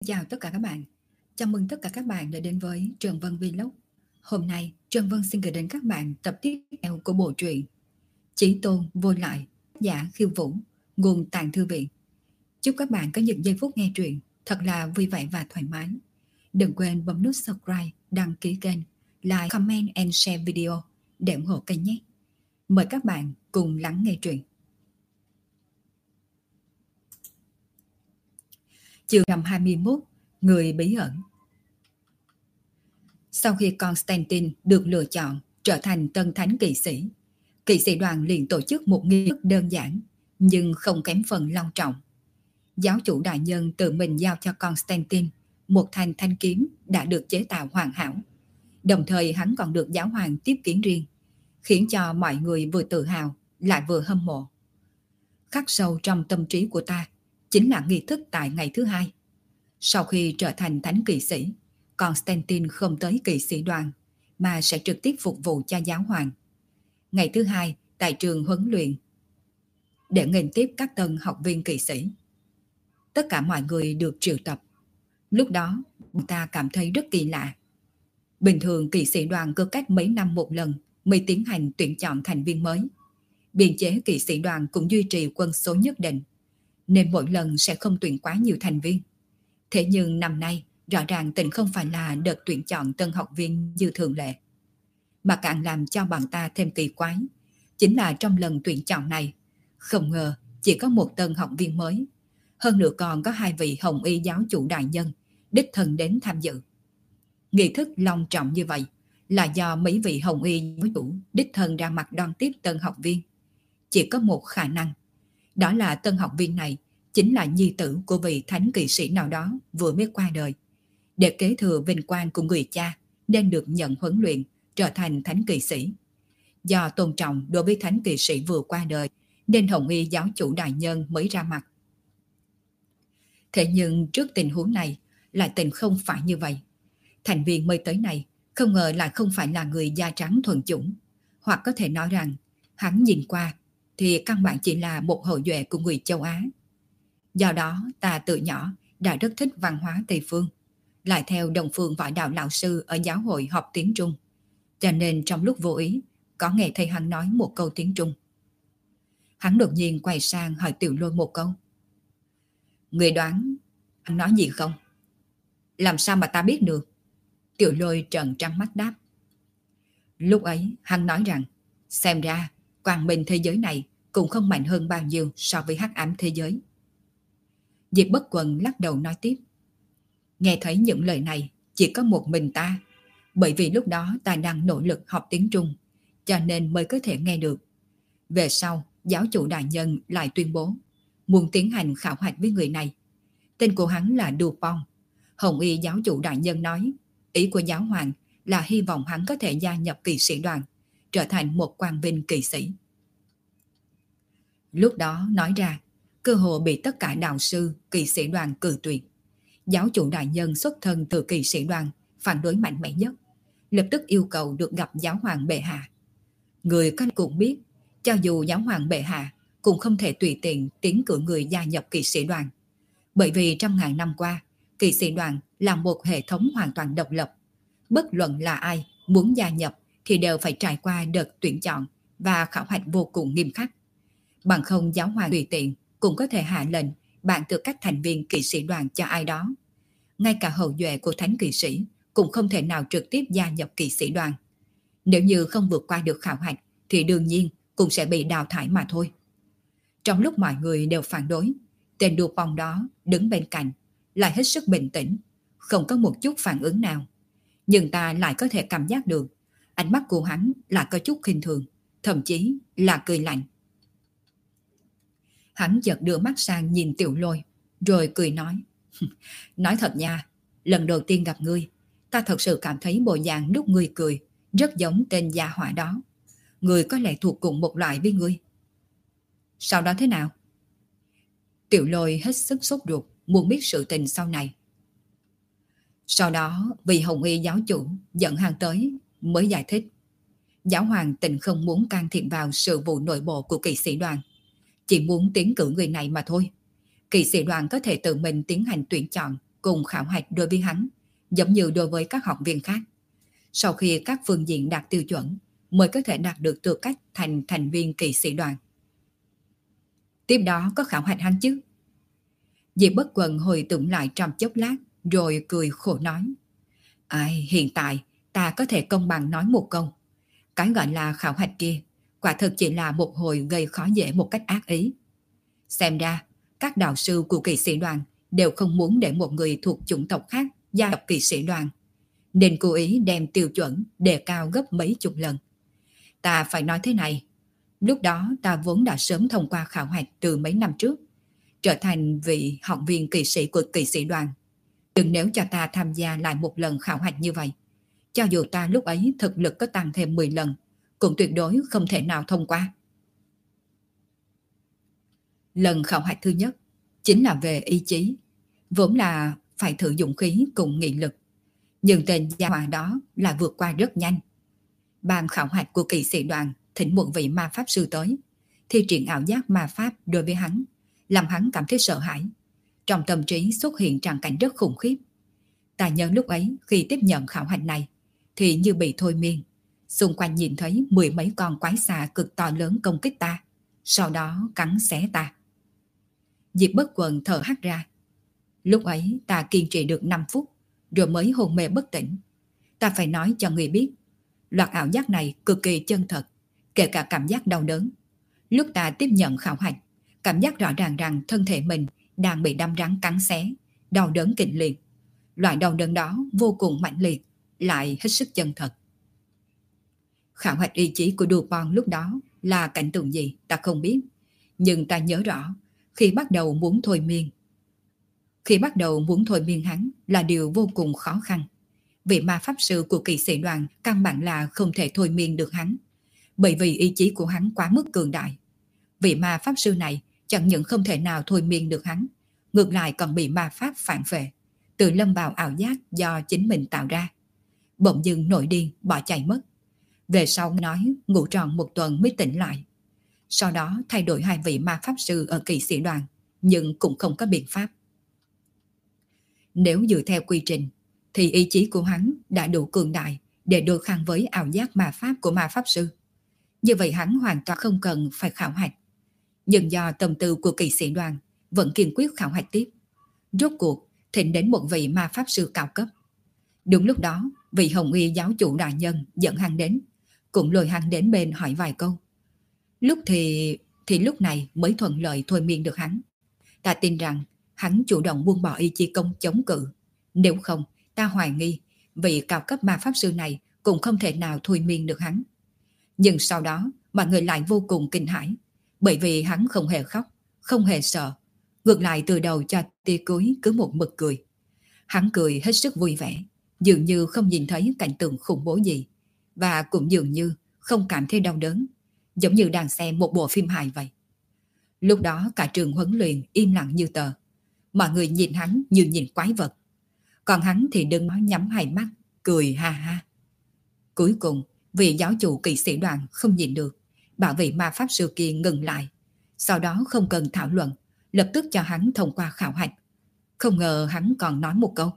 Chào tất cả các bạn. Chào mừng tất cả các bạn đã đến với Trần Vân Vlog. Hôm nay, Trần Vân xin gửi đến các bạn tập tiếp theo của bộ truyện Chí Tôn Vô Lại, tác giả Khiêu Vũ, nguồn Tàng Thư Viện. Chúc các bạn có những giây phút nghe truyện thật là vui vẻ và thoải mái. Đừng quên bấm nút subscribe, đăng ký kênh, like, comment and share video để ủng hộ kênh nhé. Mời các bạn cùng lắng nghe truyện. Chương 121, Người bí ẩn. Sau khi Constantine được lựa chọn trở thành tân thánh kỵ sĩ đoàn liền tổ chức một nghi thức đơn giản nhưng không kém phần long trọng. Giáo chủ đại nhân tự mình giao cho Constantine một thanh thanh kiếm đã được chế tạo hoàn hảo. Đồng thời hắn còn được giáo hoàng tiếp kiến riêng, khiến cho mọi người vừa tự hào lại vừa hâm mộ. Khắc sâu trong tâm trí của ta chính là nghi thức tại ngày thứ hai. Sau khi trở thành thánh kỵ sĩ, Constantine không tới kỵ sĩ đoàn mà sẽ trực tiếp phục vụ cho giáo hoàng. Ngày thứ hai tại trường huấn luyện để nghênh tiếp các tân học viên kỵ sĩ. Tất cả mọi người được triệu tập. Lúc đó ta cảm thấy rất kỳ lạ. Bình thường kỵ sĩ đoàn cứ cách mấy năm một lần mới tiến hành tuyển chọn thành viên mới. Biên chế kỵ sĩ đoàn cũng duy trì quân số nhất định, nên mỗi lần sẽ không tuyển quá nhiều thành viên. Thế nhưng năm nay rõ ràng tình không phải là đợt tuyển chọn tân học viên như thường lệ. Mà càng làm cho bọn ta thêm kỳ quái chính là trong lần tuyển chọn này, không ngờ chỉ có một tân học viên mới. Hơn nữa còn có hai vị hồng y giáo chủ đại nhân đích thân đến tham dự. Nghi thức long trọng như vậy là do mấy vị hồng y giáo chủ đích thân ra mặt đón tiếp tân học viên. Chỉ có một khả năng, đó là tân học viên này chính là nhi tử của vị thánh kỵ sĩ nào đó vừa mới qua đời. Để kế thừa vinh quang của người cha nên được nhận huấn luyện trở thành thánh kỵ sĩ. Do tôn trọng đối với thánh kỵ sĩ vừa qua đời nên hồng y giáo chủ đại nhân mới ra mặt. Thế nhưng trước tình huống này lại tình không phải như vậy. Thành viên mới tới này không ngờ lại không phải là người da trắng thuần chủng, hoặc có thể nói rằng hắn nhìn qua thì căn bản chỉ là một hậu duệ của người châu Á. Do đó ta từ nhỏ đã rất thích văn hóa Tây Phương, lại theo đồng phương võ đạo lão sư ở giáo hội học tiếng Trung, cho nên trong lúc vô ý có nghe thấy hắn nói một câu tiếng Trung. Hắn đột nhiên quay sang hỏi Tiểu Lôi một câu. Người đoán hắn nói gì không? Làm sao mà ta biết được? Tiểu Lôi trợn trắng mắt đáp. Lúc ấy hắn nói rằng xem ra quang minh thế giới này cũng không mạnh hơn bao nhiêu so với hắc ám thế giới. Diệp Bất Quần lắc đầu nói tiếp. Nghe thấy những lời này chỉ có một mình ta, bởi vì lúc đó ta đang nỗ lực học tiếng Trung, cho nên mới có thể nghe được. Về sau, giáo chủ đại nhân lại tuyên bố muốn tiến hành khảo hạch với người này. Tên của hắn là Dupont. Hồng y giáo chủ đại nhân nói, ý của giáo hoàng là hy vọng hắn có thể gia nhập kỵ sĩ đoàn, trở thành một quang vinh kỵ sĩ. Lúc đó nói ra, cơ hồ bị tất cả đạo sư kỵ sĩ đoàn cự tuyệt. Giáo chủ đại nhân xuất thân từ kỵ sĩ đoàn phản đối mạnh mẽ nhất, lập tức yêu cầu được gặp giáo hoàng bệ hạ. Người có cũng biết, cho dù giáo hoàng bệ hạ cũng không thể tùy tiện tiến cử người gia nhập kỵ sĩ đoàn, bởi vì trong ngàn năm qua, kỵ sĩ đoàn là một hệ thống hoàn toàn độc lập. Bất luận là ai muốn gia nhập thì đều phải trải qua đợt tuyển chọn và khảo hạch vô cùng nghiêm khắc. Bằng không giáo hoàng tùy tiện cũng có thể hạ lệnh bạn tư cách thành viên kỵ sĩ đoàn cho ai đó. Ngay cả hậu duệ của thánh kỵ sĩ cũng không thể nào trực tiếp gia nhập kỵ sĩ đoàn. Nếu như không vượt qua được khảo hạch thì đương nhiên cũng sẽ bị đào thải mà thôi. Trong lúc mọi người đều phản đối, tên Dupont đó đứng bên cạnh lại hết sức bình tĩnh, không có một chút phản ứng nào. Nhưng ta lại có thể cảm giác được ánh mắt của hắn là có chút khinh thường, thậm chí là cười lạnh. Hắn chợt đưa mắt sang nhìn Tiểu Lôi, rồi cười nói. Nói thật nha, lần đầu tiên gặp ngươi, ta thật sự cảm thấy bộ dạng lúc ngươi cười rất giống tên gia hỏa đó. Ngươi có lẽ thuộc cùng một loại với ngươi. Sau đó thế nào? Tiểu Lôi hết sức sốt ruột, muốn biết sự tình sau này. Sau đó, vị hồng y giáo chủ dẫn hắn tới mới giải thích. Giáo hoàng tình không muốn can thiệp vào sự vụ nội bộ của kỵ sĩ đoàn, chỉ muốn tiến cử người này mà thôi. Kỵ sĩ đoàn có thể tự mình tiến hành tuyển chọn, cùng khảo hạch đối với hắn, giống như đối với các học viên khác. Sau khi các phương diện đạt tiêu chuẩn, mới có thể đạt được tư cách thành thành viên kỵ sĩ đoàn. Tiếp đó có khảo hạch hắn chứ? Diệp Bất Quần hồi tưởng lại trong chốc lát, rồi cười khổ nói. Ai, hiện tại ta có thể công bằng nói một câu. Cái gọi là khảo hạch kia, quả thực chỉ là một hồi gây khó dễ một cách ác ý. Xem ra, các đạo sư của kỵ sĩ đoàn đều không muốn để một người thuộc chủng tộc khác gia nhập kỵ sĩ đoàn, nên cố ý đem tiêu chuẩn đề cao gấp mấy chục lần. Ta phải nói thế này, lúc đó ta vốn đã sớm thông qua khảo hạch từ mấy năm trước, trở thành vị học viên kỵ sĩ của kỵ sĩ đoàn. Nhưng nếu cho ta tham gia lại một lần khảo hạch như vậy, cho dù ta lúc ấy thực lực có tăng thêm 10 lần, cũng tuyệt đối không thể nào thông qua. Lần khảo hạch thứ nhất chính là về ý chí, vốn là phải thử dũng khí cùng nghị lực. Nhưng tên gia hỏa đó là vượt qua rất nhanh. Ban khảo hạch của kỵ sĩ đoàn thỉnh một vị ma pháp sư tới, thi triển ảo giác ma pháp đối với hắn, làm hắn cảm thấy sợ hãi. Trong tâm trí xuất hiện tràng cảnh rất khủng khiếp. Ta nhớ lúc ấy khi tiếp nhận khảo hạch này thì như bị thôi miên. Xung quanh nhìn thấy 10 mấy con quái xà cực to lớn công kích ta, sau đó cắn xé ta. Diệp Bất Quần thở hắt ra. Lúc ấy ta kiên trì được 5 phút rồi mới hôn mê bất tỉnh. Ta phải nói cho người biết, loạt ảo giác này cực kỳ chân thật, kể cả cảm giác đau đớn. Lúc ta tiếp nhận khảo hạch, cảm giác rõ ràng rằng thân thể mình đang bị đâm rắn cắn xé, đau đớn kịch liệt. Loại đau đớn đó vô cùng mãnh liệt, lại hết sức chân thật. Khảo hạch ý chí của Dupont lúc đó là cảnh tượng gì ta không biết, nhưng ta nhớ rõ khi bắt đầu muốn thôi miên hắn là điều vô cùng khó khăn. Vị ma pháp sư của kỵ sĩ đoàn căn bản là không thể thôi miên được hắn, bởi vì ý chí của hắn quá mức cường đại. Vị ma pháp sư này chẳng những không thể nào thôi miên được hắn, ngược lại còn bị ma pháp phản vệ, tự lâm vào ảo giác do chính mình tạo ra. Bỗng dưng nổi điên bỏ chạy mất. Về sau nói ngủ tròn 1 tuần mới tỉnh lại. Sau đó thay đổi 2 vị ma pháp sư ở kỵ sĩ đoàn, nhưng cũng không có biện pháp. Nếu dựa theo quy trình thì ý chí của hắn đã đủ cường đại để đối kháng với ảo giác ma pháp của ma pháp sư. Như vậy hắn hoàn toàn không cần phải khảo hạch. Nhưng do tâm tư của kỵ sĩ đoàn vẫn kiên quyết khảo hạch tiếp. Rốt cuộc thỉnh đến một vị ma pháp sư cao cấp. Đúng lúc đó, vị Hồng Y giáo chủ đại nhân dẫn hắn đến, cũng lôi hắn đến bên hỏi vài câu. Lúc này mới thuận lợi thôi miên được hắn. Ta tin rằng hắn chủ động buông bỏ ý chí công chống cự. Nếu không, ta hoài nghi vị cao cấp ma pháp sư này cũng không thể nào thôi miên được hắn. Nhưng sau đó, mọi người lại vô cùng kinh hãi, bởi vì hắn không hề khóc, không hề sợ. Ngược lại từ đầu cho tia cuối cứ một mực cười. Hắn cười hết sức vui vẻ, dường như không nhìn thấy cảnh tượng khủng bố gì, và cũng dường như không cảm thấy đau đớn, giống như đang xem một bộ phim hài vậy. Lúc đó cả trường huấn luyện im lặng như tờ. Mọi người nhìn hắn như nhìn quái vật. Còn hắn thì đứng đó nhắm hai mắt, cười ha ha. Cuối cùng, vị giáo chủ kỵ sĩ đoàn không nhìn được, bảo vị ma pháp sư kia ngừng lại. Sau đó không cần thảo luận, lập tức cho hắn thông qua khảo hạch. Không ngờ hắn còn nói một câu.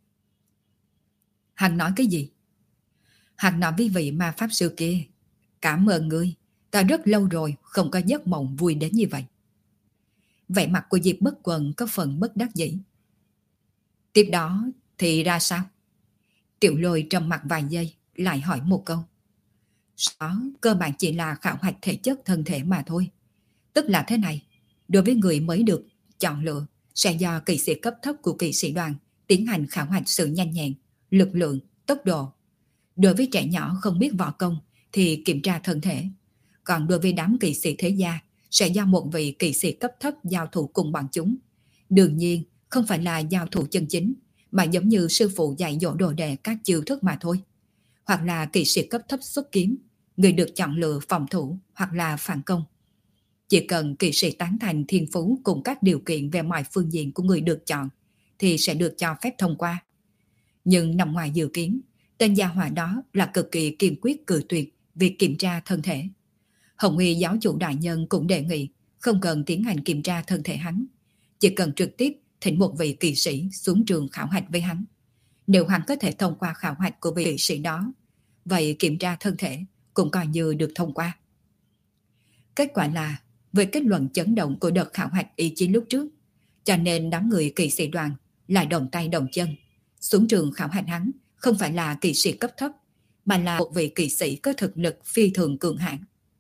Hắn nói cái gì? Hắn nói với vị ma pháp sư kia, cảm ơn ngươi, ta rất lâu rồi không có giấc mộng vui đến như vậy. Vẻ mặt của Diệp Bất Quần có phần bất đắc dĩ. Tiếp đó thì ra sao? Tiểu Lôi trầm mặt vài giây, lại hỏi một câu. Đó cơ bản chỉ là khảo hạch thể chất thân thể mà thôi. Tức là thế này, đối với người mới được chọn lựa, sẽ do kỵ sĩ cấp thấp của kỵ sĩ đoàn tiến hành khảo hạch sự nhanh nhẹn, lực lượng, tốc độ. Đối với trẻ nhỏ không biết võ công thì kiểm tra thân thể. Còn đối với đám kỵ sĩ thế gia, sẽ do một vị kỵ sĩ cấp thấp giao thủ cùng bọn chúng. Đương nhiên, không phải là giao thủ chân chính, mà giống như sư phụ dạy dỗ đồ đệ các chiêu thức mà thôi. Hoặc là kỵ sĩ cấp thấp xuất kiếm, người được chọn lựa phòng thủ hoặc là phản công. Chỉ cần kỵ sĩ tán thành thiên phú cùng các điều kiện về mọi phương diện của người được chọn, thì sẽ được cho phép thông qua. Nhưng nằm ngoài dự kiến, tên gia hỏa đó là cực kỳ kiên quyết cự tuyệt việc kiểm tra thân thể. Hồng Y giáo chủ đại nhân cũng đề nghị không cần tiến hành kiểm tra thân thể hắn, chỉ cần trực tiếp thỉnh một vị kỳ sĩ xuống trường khảo hạch với hắn. Nếu hắn có thể thông qua khảo hạch của vị kỳ sĩ đó, vậy kiểm tra thân thể cũng coi như được thông qua. Kết quả là, với kết luận chấn động của đợt khảo hạch ý chí lúc trước, cho nên đám người kỵ sĩ đoàn lại đồng tay đồng chân xuống trường khảo hạch hắn không phải là kỵ sĩ cấp thấp, mà là một vị kỵ sĩ có thực lực phi thường cường hãn.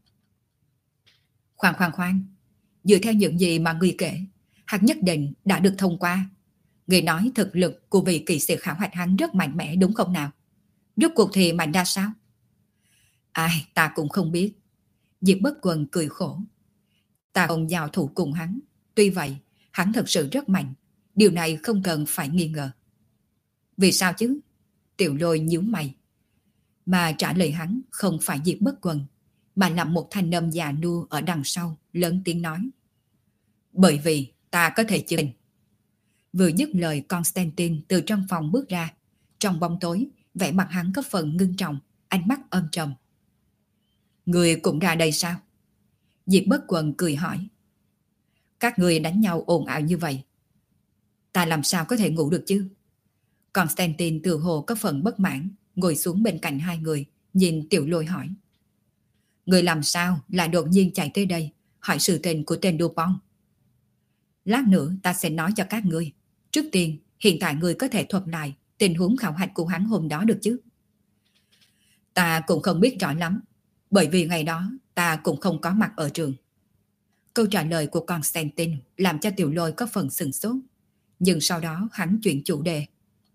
Khoan, dựa theo những gì mà người kể, hắn nhất định đã được thông qua. Người nói thực lực của vị kỵ sĩ khảo hạch hắn rất mạnh mẽ đúng không nào? Rốt cuộc thì mạnh ra sao? Ai, ta cũng không biết. Diệp Bất Quần cười khổ. Ta không giao thủ cùng hắn. Tuy vậy, hắn thật sự rất mạnh. Điều này không cần phải nghi ngờ. Vì sao chứ? Tiểu Lôi nhíu mày. Mà trả lời hắn không phải Diệp Bất Quần, mà là một thanh âm già nua ở đằng sau, lớn tiếng nói. Bởi vì ta có thể chứng minh. Vừa dứt lời, Constantine từ trong phòng bước ra. Trong bóng tối, vẻ mặt hắn có phần ngưng trọng, ánh mắt âm trầm. Người cũng ra đây sao? Diệp Bất Quần cười hỏi. Các người đánh nhau ồn ào như vậy, ta làm sao có thể ngủ được chứ? Constantine tự hồ có phần bất mãn, ngồi xuống bên cạnh hai người, nhìn Tiểu Lôi hỏi. Người làm sao lại đột nhiên chạy tới đây, hỏi sự tình của tên Dupont? Lát nữa ta sẽ nói cho các ngươi. Trước tiên, hiện tại người có thể thuật lại tình huống khảo hạch của hắn hôm đó được chứ? Ta cũng không biết rõ lắm, bởi vì ngày đó ta cũng không có mặt ở trường. Câu trả lời của Constantine làm cho Tiểu Lôi có phần sửng sốt, nhưng sau đó hắn chuyển chủ đề.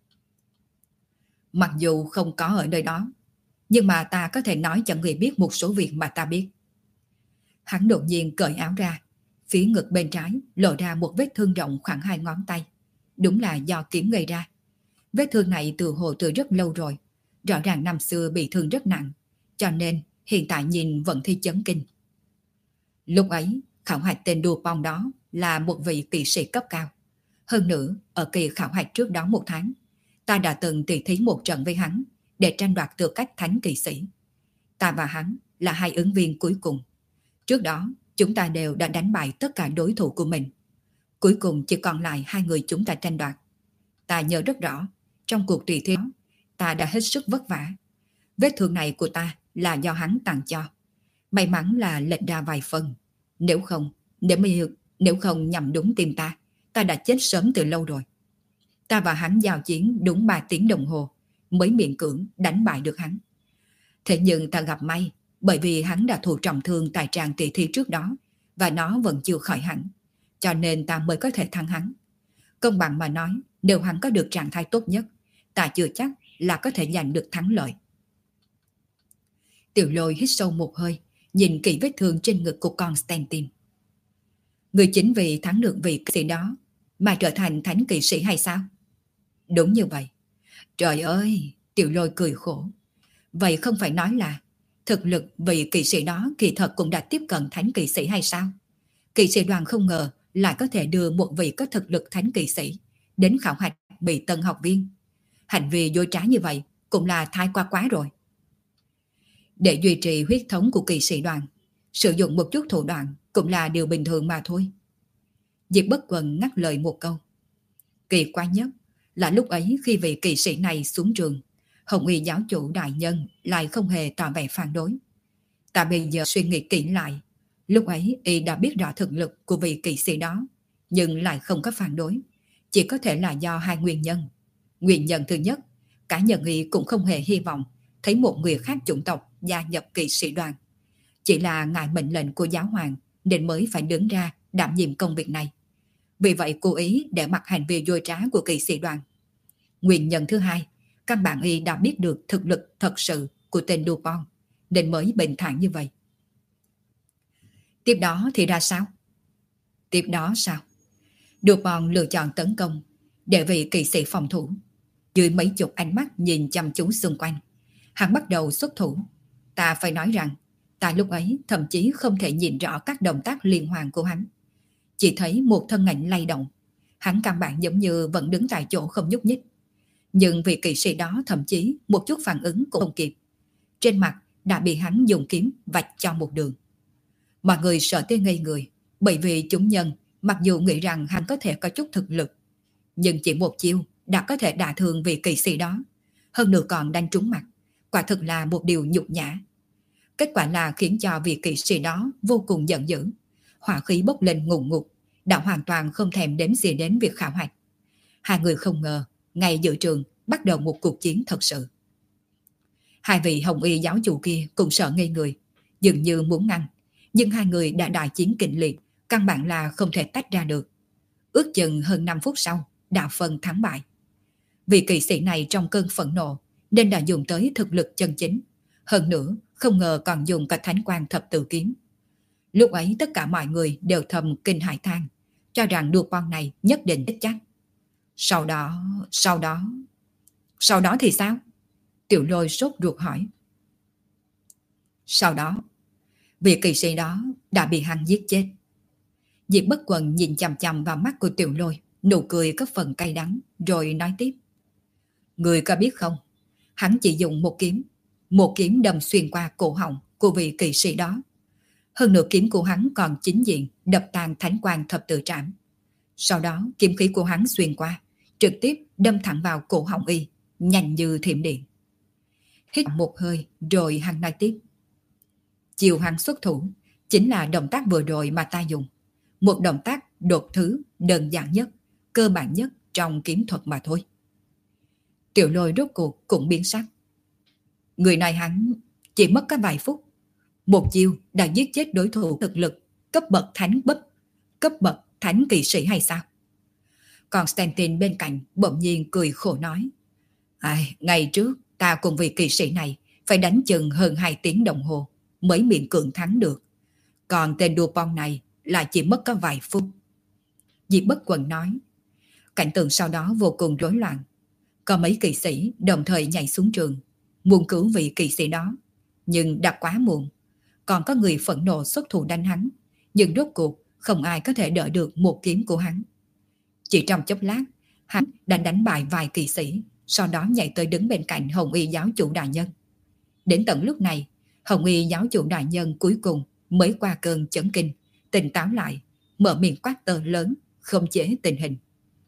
Mặc dù không có ở nơi đó, nhưng mà ta có thể nói cho người biết một số việc mà ta biết. Hắn đột nhiên cởi áo ra, phía ngực bên trái lộ ra một vết thương rộng khoảng 2 ngón tay. Đúng là do kiếm gây ra. Vết thương này từ hồ từ rất lâu rồi, rõ ràng năm xưa bị thương rất nặng, cho nên hiện tại nhìn vẫn thi chấn kinh. Lúc ấy, khảo hạch tên Dupont đó là một vị kỵ sĩ cấp cao. Hơn nữa, ở kỳ khảo hạch trước đó 1 tháng, ta đã từng tỷ thí một trận với hắn để tranh đoạt tư cách thánh kỵ sĩ. Ta và hắn là 2 ứng viên cuối cùng. Trước đó, chúng ta đều đã đánh bại tất cả đối thủ của mình. Cuối cùng chỉ còn lại 2 người chúng ta tranh đoạt. Ta nhớ rất rõ, trong cuộc tỷ thí đó, ta đã hết sức vất vả. Vết thương này của ta là do hắn tặng cho. May mắn là lệch ra vài phần. Nếu không nhằm đúng tim ta đã chết sớm từ lâu rồi. Ta và hắn giao chiến đúng 3 tiếng đồng hồ mới miễn cưỡng đánh bại được hắn. Thế nhưng ta gặp may, bởi vì hắn đã thụ trọng thương tại tràng tỷ thi trước đó và nó vẫn chưa khỏi hẳn, cho nên ta mới có thể thắng hắn. Công bằng mà nói, nếu hắn có được trạng thái tốt nhất, ta chưa chắc là có thể giành được thắng lợi. Tiểu Lôi hít sâu một hơi, nhìn kỹ vết thương trên ngực của Constantine. Người chính vì thắng được vị kỵ sĩ đó mà trở thành thánh kỵ sĩ hay sao? Đúng như vậy. Trời ơi, Tiểu Lôi cười khổ. Vậy không phải nói là thực lực vị kỵ sĩ đó kỳ thật cũng đã tiếp cận thánh kỵ sĩ hay sao? Kỵ sĩ đoàn không ngờ lại có thể đưa một vị có thực lực thánh kỵ sĩ đến khảo hạch bị tân học viên. Hành vi dối trá như vậy cũng là thái quá rồi. Để duy trì huyết thống của kỵ sĩ đoàn, sử dụng một chút thủ đoạn cũng là điều bình thường mà thôi. Diệp Bất Quần ngắt lời một câu. Kỳ quái nhất là lúc ấy khi vị kỵ sĩ này xuống trường, Hồng Y giáo chủ đại nhân lại không hề tỏ vẻ phản đối. Ta bây giờ suy nghĩ kỹ lại, lúc ấy y đã biết rõ thực lực của vị kỵ sĩ đó, nhưng lại không có phản đối. Chỉ có thể là do 2 nguyên nhân. Nguyên nhân thứ nhất, cá nhân y cũng không hề hy vọng thấy một người khác chủng tộc gia nhập kỵ sĩ đoàn. Chỉ là ngại mệnh lệnh của giáo hoàng nên mới phải đứng ra đảm nhiệm công việc này. Vì vậy cố ý để mặc hành vi dối trá của kỵ sĩ đoàn. Nguyên nhân thứ hai, các bạn y đã biết được thực lực thật sự của tên Dupont nên mới bình thản như vậy. Tiếp đó thì ra sao? Tiếp đó sao? Dupont lựa chọn tấn công để vị kỵ sĩ phòng thủ. Dưới mấy chục ánh mắt nhìn chăm chú xung quanh, hắn bắt đầu xuất thủ. Ta phải nói rằng, ta lúc ấy thậm chí không thể nhìn rõ các động tác liên hoàn của hắn. Chỉ thấy một thân ảnh lay động. Hắn căn bản giống như vẫn đứng tại chỗ không nhúc nhích. Nhưng vị kỵ sĩ đó thậm chí một chút phản ứng cũng không kịp. Trên mặt đã bị hắn dùng kiếm vạch cho một đường. Mọi người sợ tới ngây người, bởi vì chúng nhân mặc dù nghĩ rằng hắn có thể có chút thực lực, Nhưng chỉ một chiêu đã có thể đả thương vị kỵ sĩ đó, hơn nữa còn đánh trúng mặt, quả thực là một điều nhục nhã. Kết quả là khiến cho vị kỵ sĩ đó vô cùng giận dữ, hỏa khí bốc lên ngùn ngụt, đã hoàn toàn không thèm đếm gì đến việc khảo hạch. Hai người không ngờ, ngay giữa trường bắt đầu một cuộc chiến thật sự. Hai vị hồng y giáo chủ kia cũng sợ ngây người, dường như muốn ngăn, nhưng hai người đã đại chiến kịch liệt, căn bản là không thể tách ra được. Ước chừng hơn 5 phút sau, đã phân thắng bại. Vị kỵ sĩ này trong cơn phẫn nộ nên đã dùng tới thực lực chân chính, hơn nữa không ngờ còn dùng cả thánh quang thập tự kiếm. Lúc ấy tất cả mọi người đều thầm kinh hãi than, cho rằng đua con này nhất định chết chắc. Sau đó thì sao? Tiểu Lôi sốt ruột hỏi. Sau đó, vị kỵ sĩ đó đã bị hắn giết chết. Diệp Bất Quần nhìn chằm chằm vào mắt của Tiểu Lôi, nụ cười có phần cay đắng, rồi nói tiếp. Người có biết không, hắn chỉ dùng một kiếm đâm xuyên qua cổ họng của vị kỵ sĩ đó. Hơn nữa kiếm của hắn còn chính diện đập tan thánh quang thập tự trảm. Sau đó kiếm khí của hắn xuyên qua, trực tiếp đâm thẳng vào cổ họng y, nhanh như thiểm điện. Hít một hơi rồi hắn nói tiếp. Chiều hắn xuất thủ chính là động tác vừa rồi mà ta dùng. Một động tác đột thứ đơn giản nhất, cơ bản nhất trong kiếm thuật mà thôi. Tiểu Lôi rốt cuộc cũng biến sắc. Người này hắn chỉ mất có vài phút, một chiêu đã giết chết đối thủ thực lực cấp bậc thánh kỵ sĩ hay sao? Còn Stanton bên cạnh bỗng nhiên cười khổ nói. Ngày trước ta cùng vị kỵ sĩ này phải đánh chừng hơn 2 tiếng đồng hồ mới miễn cưỡng thắng được. Còn tên Dupont này là chỉ mất có vài phút. Diệp Bất Quần nói. Cảnh tượng sau đó vô cùng rối loạn. Có mấy kỵ sĩ đồng thời nhảy xuống trường, muốn cứu vị kỵ sĩ đó, nhưng đã quá muộn. Còn có người phẫn nộ xuất thủ đánh hắn, nhưng rốt cuộc không ai có thể đỡ được một kiếm của hắn. Chỉ trong chốc lát, hắn đã đánh bại vài kỵ sĩ, sau đó nhảy tới đứng bên cạnh Hồng Y giáo chủ đại nhân. Đến tận lúc này, Hồng Y giáo chủ đại nhân cuối cùng mới qua cơn chấn kinh, tỉnh táo lại, mở miệng quát to lớn, khống chế tình hình.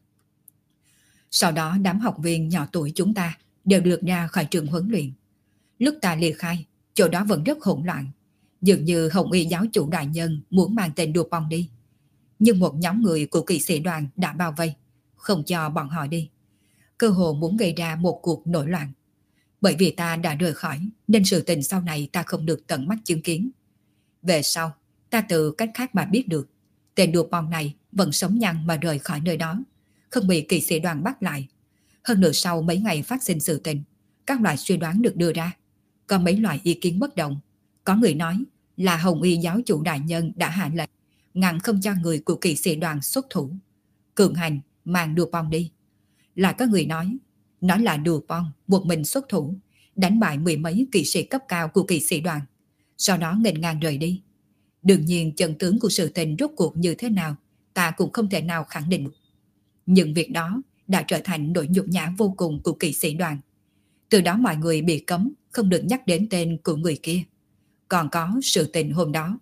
Sau đó đám học viên nhỏ tuổi chúng ta đều được ra khỏi trường huấn luyện. Lúc ta ly khai, chỗ đó vẫn rất hỗn loạn. Dường như Hồng Y giáo chủ đại nhân muốn mang tên Dupont đi. Nhưng một nhóm người của kỵ sĩ đoàn đã bao vây, không cho bọn họ đi. Cơ hồ muốn gây ra một cuộc nổi loạn. Bởi vì ta đã rời khỏi, nên sự tình sau này ta không được tận mắt chứng kiến. Về sau, ta từ cách khác mà biết được, tên Dupont này vẫn sống nhăn mà rời khỏi nơi đó, không bị kỵ sĩ đoàn bắt lại. Hơn nữa sau mấy ngày phát sinh sự tình, các loại suy đoán được đưa ra. Có mấy loại ý kiến bất đồng. Có người nói là Hồng Y giáo chủ đại nhân đã hạ lệnh ngăn không cho người của kỵ sĩ đoàn xuất thủ, cường hành mang Dupont đi. Lại có người nói là Dupont một mình xuất thủ, đánh bại 10 mấy kỵ sĩ cấp cao của kỵ sĩ đoàn, sau đó nghênh ngang rời đi. Đương nhiên chân tướng của sự tình rốt cuộc như thế nào ta cũng không thể nào khẳng định. Nhưng việc đó đã trở thành nỗi nhục nhã vô cùng của kỵ sĩ đoàn. Từ đó mọi người bị cấm không được nhắc đến tên của người kia. Còn có sự tình hôm đó.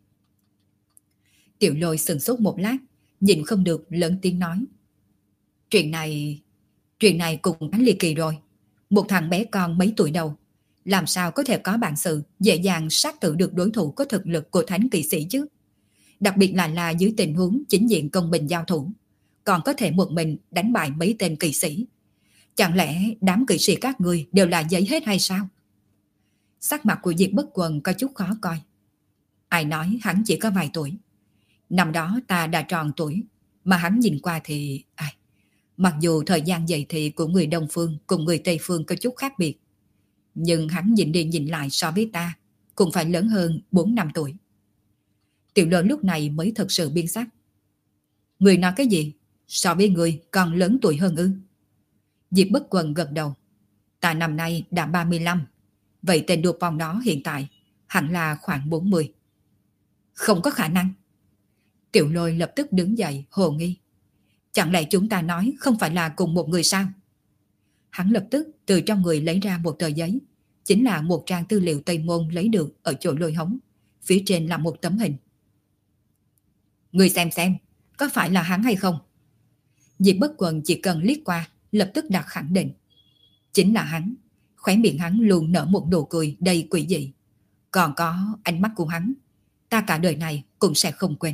Tiểu Lôi sừng sốt một lát, nhìn không được lớn tiếng nói. Chuyện này cũng đáng ly kỳ rồi. Một thằng bé con mấy tuổi đầu, làm sao có thể có bản sự dễ dàng sát tử được đối thủ có thực lực của thánh kỵ sĩ chứ? Đặc biệt là dưới tình huống chính diện công bình giao thủ, còn có thể một mình đánh bại mấy tên kỵ sĩ. Chẳng lẽ đám kỵ sĩ các người đều là giấy hết hay sao? Sắc mặt của Diệp Bất Quần có chút khó coi. Ai nói hắn chỉ có vài tuổi. Năm đó ta đã tròn tuổi, mà hắn nhìn qua thì... Mặc dù thời gian dậy thì của người Đông Phương cùng người Tây Phương có chút khác biệt, nhưng hắn nhìn đi nhìn lại so với ta cũng phải lớn hơn 4 năm tuổi. Tiểu Lôi lúc này mới thật sự biến sắc. Người nói cái gì? So với người còn lớn tuổi hơn ư? Diệp Bất Quần gật đầu. Ta năm nay đã 35. Vậy tên Dupont đó hiện tại hẳn là khoảng 40. Không có khả năng. Tiểu Lôi lập tức đứng dậy hồ nghi. Chẳng lẽ chúng ta nói không phải là cùng một người sao? Hắn lập tức từ trong người lấy ra một tờ giấy. Chính là một trang tư liệu Tây Môn lấy được ở chỗ Lôi hống. Phía trên là một tấm hình. Người xem, có phải là hắn hay không? Diệp Bất Quần chỉ cần liếc qua, lập tức đặt khẳng định. Chính là hắn, khóe miệng hắn luôn nở một nụ cười đầy quỷ dị. Còn có ánh mắt của hắn, ta cả đời này cũng sẽ không quên.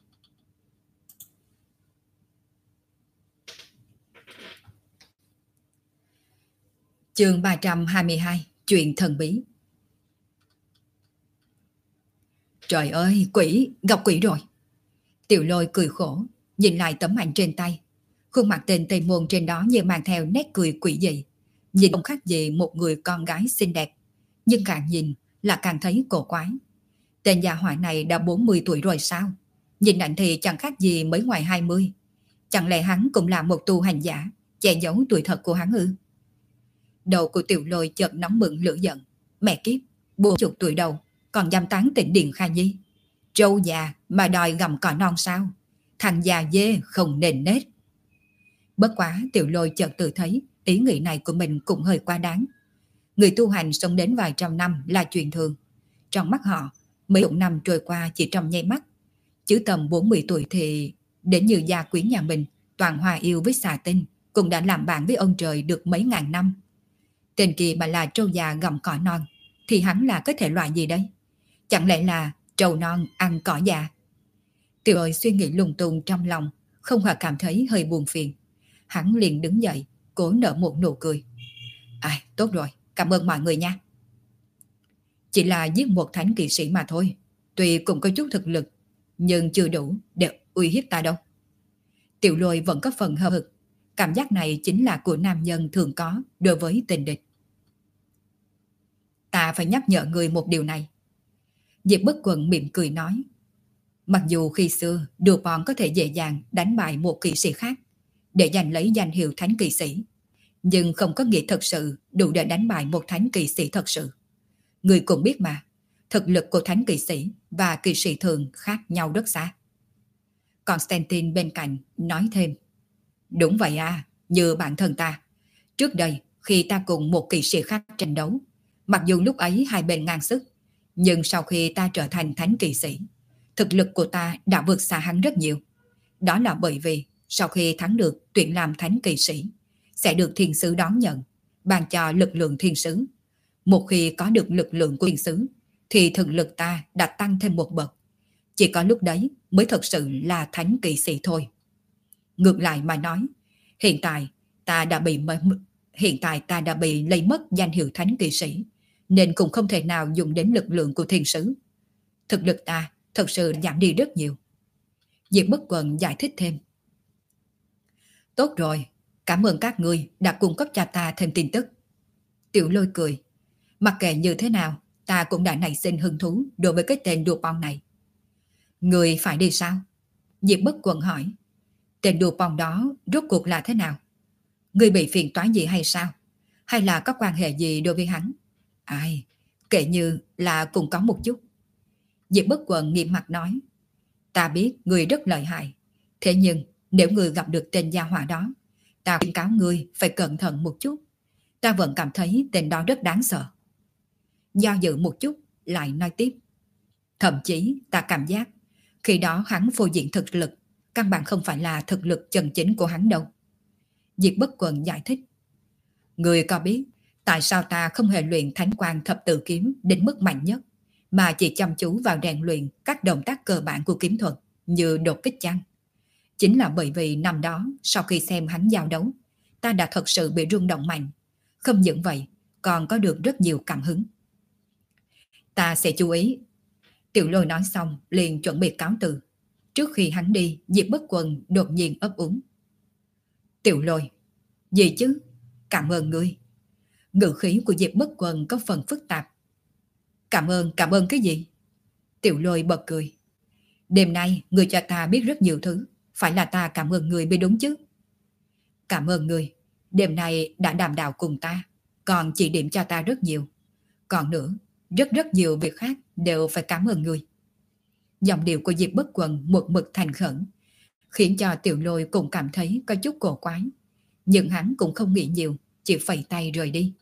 Chương 322, chuyện thần bí. Trời ơi, quỷ, gặp quỷ rồi. Tiểu Lôi cười khổ, nhìn lại tấm ảnh trên tay. Khuôn mặt tên Tây Môn trên đó như mang theo nét cười quỷ dị. Nhìn không khác gì một người con gái xinh đẹp, nhưng càng nhìn là càng thấy cổ quái. Tên già hỏa này đã 40 tuổi rồi sao? Nhìn ảnh thì chẳng khác gì mới ngoài 20. Chẳng lẽ hắn cũng là một tu hành giả, che giấu tuổi thật của hắn ư? Đầu của Tiểu Lôi chợt nóng bừng lửa giận. Mẹ kiếp, 40 tuổi đầu, còn dám tán tỉnh Điện Kha Nhi. Trâu già mà đòi gặm cỏ non sao? Thằng già dê không nền nết. Bất quá Tiểu Lôi chợt tự thấy ý nghĩ này của mình cũng hơi quá đáng. Người tu hành sống đến vài trăm năm là chuyện thường. Trong mắt họ, mấy chục năm trôi qua chỉ trong nháy mắt. Chứ tầm 40 tuổi thì đến như gia quyến nhà mình, toàn hòa yêu với xà tinh, cũng đã làm bạn với ông trời được mấy ngàn năm. Tên kia mà là trâu già gặm cỏ non, thì hắn là cái thể loại gì đây? Chẳng lẽ là trâu non ăn cỏ già? Tiểu Lôi suy nghĩ lung tung trong lòng, không hề cảm thấy hơi buồn phiền. Hắn liền đứng dậy, cố nở một nụ cười. Ai, tốt rồi, cảm ơn mọi người nha. Chỉ là giết một thánh kỵ sĩ mà thôi, tuy cũng có chút thực lực, nhưng chưa đủ để uy hiếp ta đâu. Tiểu Lôi vẫn có phần hờ hực. Cảm giác này chính là của nam nhân thường có đối với tình địch. Ta phải nhắc nhở người một điều này. Diệp Bất Quần mỉm cười nói. Mặc dù khi xưa Dupont có thể dễ dàng đánh bại một kỵ sĩ khác để giành lấy danh hiệu thánh kỵ sĩ, nhưng không có nghĩa thật sự đủ để đánh bại một thánh kỵ sĩ thật sự. Người cũng biết mà, thực lực của thánh kỵ sĩ và kỵ sĩ thường khác nhau rất xa. Constantine bên cạnh nói thêm. Đúng vậy à, như bản thân ta. Trước đây, khi ta cùng một kỵ sĩ khác tranh đấu, mặc dù lúc ấy hai bên ngang sức, nhưng sau khi ta trở thành thánh kỵ sĩ, thực lực của ta đã vượt xa hắn rất nhiều. Đó là bởi vì sau khi thắng được tuyển làm thánh kỵ sĩ, sẽ được thiên sứ đón nhận, ban cho lực lượng thiên sứ. Một khi có được lực lượng của thiên sứ, thì thực lực ta đã tăng thêm một bậc. Chỉ có lúc đấy mới thật sự là thánh kỵ sĩ thôi. Ngược lại mà nói, hiện tại ta đã bị lấy mất danh hiệu thánh kỵ sĩ, nên cũng không thể nào dùng đến lực lượng của thiên sứ. Thực lực ta thật sự giảm đi rất nhiều. Diệp Bất Quần giải thích thêm. Tốt rồi, cảm ơn các ngươi đã cung cấp cho ta thêm tin tức. Tiểu Lôi cười. Mặc kệ như thế nào, ta cũng đã nảy sinh hứng thú đối với cái tên Dupont này. Người phải đi sao? Diệp Bất Quần hỏi. Tên Dupont đó rốt cuộc là thế nào? Người bị phiền toái gì hay sao? Hay là có quan hệ gì đối với hắn? Ai, kể như là cũng có một chút. Diệp Bất Quần nghiêm mặt nói. Ta biết người rất lợi hại. Thế nhưng nếu người gặp được tên gia hỏa đó, ta khuyên cáo người phải cẩn thận một chút. Ta vẫn cảm thấy tên đó rất đáng sợ. Do dự một chút, lại nói tiếp. Thậm chí ta cảm giác khi đó hắn phô diễn thực lực, căn bản không phải là thực lực chân chính của hắn đâu. Diệp Bất Quần giải thích. Người có biết tại sao ta không hề luyện thánh quang thập tự kiếm đến mức mạnh nhất, mà chỉ chăm chú vào rèn luyện các động tác cơ bản của kiếm thuật như đột kích chăng? Chính là bởi vì năm đó sau khi xem hắn giao đấu, ta đã thật sự bị rung động mạnh. Không những vậy, còn có được rất nhiều cảm hứng. Ta sẽ chú ý. Tiểu Lôi nói xong liền chuẩn bị cáo từ. Trước khi hắn đi, Diệp Bất Quần đột nhiên ấp úng. Tiểu Lôi, gì chứ? Cảm ơn ngươi. Ngữ khí của Diệp Bất Quần có phần phức tạp. Cảm ơn cái gì? Tiểu Lôi bật cười. Đêm nay ngươi cho ta biết rất nhiều thứ, phải là ta cảm ơn ngươi mới đúng chứ. Cảm ơn ngươi, đêm nay đã đàm đạo cùng ta, còn chỉ điểm cho ta rất nhiều. Còn nữa, rất nhiều việc khác đều phải cảm ơn ngươi. Giọng điệu của Diệp Bất Quần một mực thành khẩn, khiến cho Tiểu Lôi cũng cảm thấy có chút cổ quái. Nhưng hắn cũng không nghĩ nhiều, chỉ phẩy tay rời đi.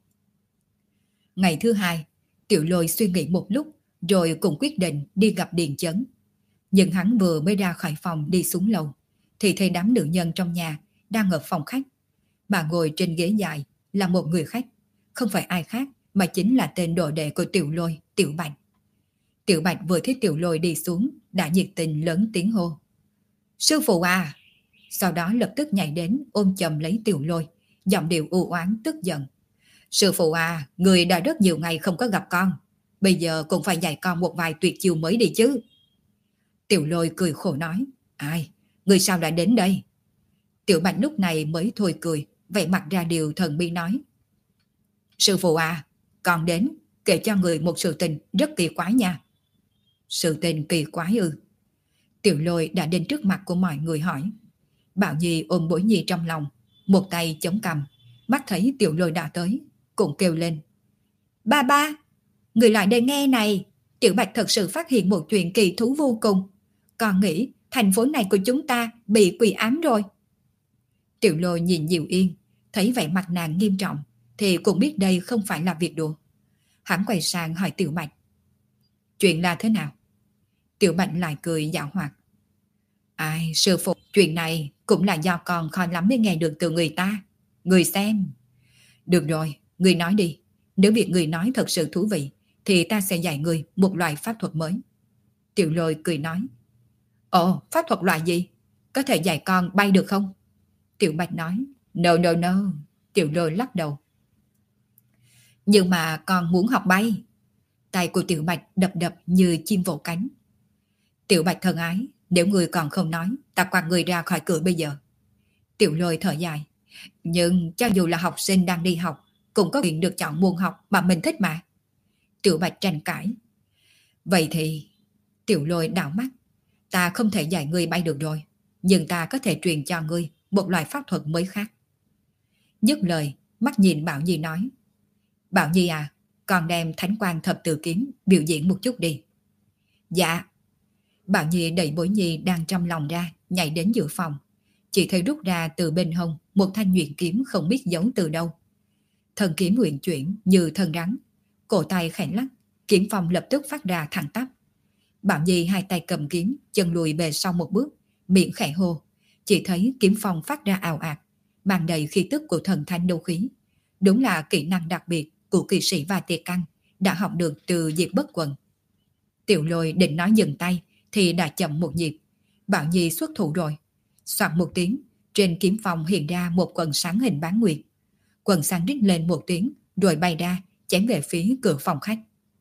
Ngày thứ hai, Tiểu Lôi suy nghĩ một lúc, rồi cũng quyết định đi gặp Điền Chấn. Nhưng hắn vừa mới ra khỏi phòng đi xuống lầu, thì thấy đám nữ nhân trong nhà đang ở phòng khách, mà ngồi trên ghế dài là một người khách, không phải ai khác mà chính là tên đồ đệ của Tiểu Lôi, Tiểu Bạch. Tiểu Bạch vừa thấy Tiểu Lôi đi xuống đã nhiệt tình lớn tiếng hô: "Sư phụ à!" Sau đó lập tức nhảy đến ôm chầm lấy Tiểu Lôi, giọng điệu u oán tức giận: "Sư phụ à, người đã rất nhiều ngày không có gặp con, bây giờ cũng phải dạy con một vài tuyệt chiêu mới đi chứ." Tiểu Lôi cười khổ nói: "Ai, người sao đã đến đây?" Tiểu Bạch lúc này mới thôi cười, vẻ mặt ra điều thần bí nói: "Sư phụ à, con đến kể cho người một sự tình rất kỳ quái nha." "Sự tình kỳ quái ư?" Tiểu Lôi đã đến trước mặt của mọi người hỏi. Bảo Nhi ôm Bối Nhi trong lòng, một tay chống cằm, mắt thấy Tiểu Lôi đã tới, cũng kêu lên: "Ba ba, người lại đây nghe này, Tiểu Bạch thật sự phát hiện một chuyện kỳ thú vô cùng. Con nghĩ thành phố này của chúng ta bị quỷ ám rồi." Tiểu Lôi nhìn Diệu Yên, thấy vẻ mặt nàng nghiêm trọng, thì cũng biết đây không phải là việc đùa. Hắn quay sang hỏi Tiểu Bạch: "Chuyện là thế nào?" Tiểu Bạch lại cười dạo hoạt: "Ai, sư phụ, chuyện này cũng là do con khó lắm mới nghe được từ người ta. Người xem." "Được rồi, người nói đi. Nếu việc người nói thật sự thú vị, thì ta sẽ dạy người một loại pháp thuật mới." Tiểu Lôi cười nói: "Ồ, pháp thuật loại gì? Có thể dạy con bay được không?" Tiểu Bạch nói: "No, no, no." Tiểu Lôi lắc đầu: "Nhưng mà con muốn học bay." Tay của Tiểu Bạch đập đập như chim vỗ cánh. "Tiểu Bạch thân ái, nếu người còn không nói, ta quạt người ra khỏi cửa bây giờ." Tiểu Lôi thở dài: "Nhưng cho dù là học sinh đang đi học, cũng có quyền được chọn môn học mà mình thích mà." Tiểu Bạch tranh cãi: "Vậy thì..." Tiểu Lôi đảo mắt: "Ta không thể dạy ngươi bay được rồi, nhưng ta có thể truyền cho ngươi một loại pháp thuật mới khác." Dứt lời, mắt nhìn Bảo Nhi nói: "Bảo Nhi à, con đem Thánh Quang Thập Tự Kiếm biểu diễn một chút đi." "Dạ." Bảo Nhi đẩy Bối Nhi đang trong lòng ra, nhảy đến giữa phòng. Chỉ thấy rút ra từ bên hông một thanh nhuyễn kiếm không biết giấu từ đâu. Thân kiếm uyển chuyển như thân rắn, cổ tay khẽ lắc, kiếm phong lập tức phát ra thẳng tắp. Bảo Nhi hai tay cầm kiếm, chân lùi về sau một bước, miệng khẽ hô. Chỉ thấy kiếm phong phát ra ào ạt, mang đầy khí tức của thần thánh đấu khí. Đúng là kỹ năng đặc biệt của kỳ sĩ và tiệt căn, đã học được từ Diệp Bất Quần. Tiểu Lôi định nói dừng tay thì đã chậm một nhịp. Bảo Nhi xuất thủ rồi. Soạt một tiếng, trên kiếm phong hiện ra một quần sáng hình bán nguyệt. Quần sáng rít lên một tiếng, rồi bay ra, chém về phía cửa phòng khách.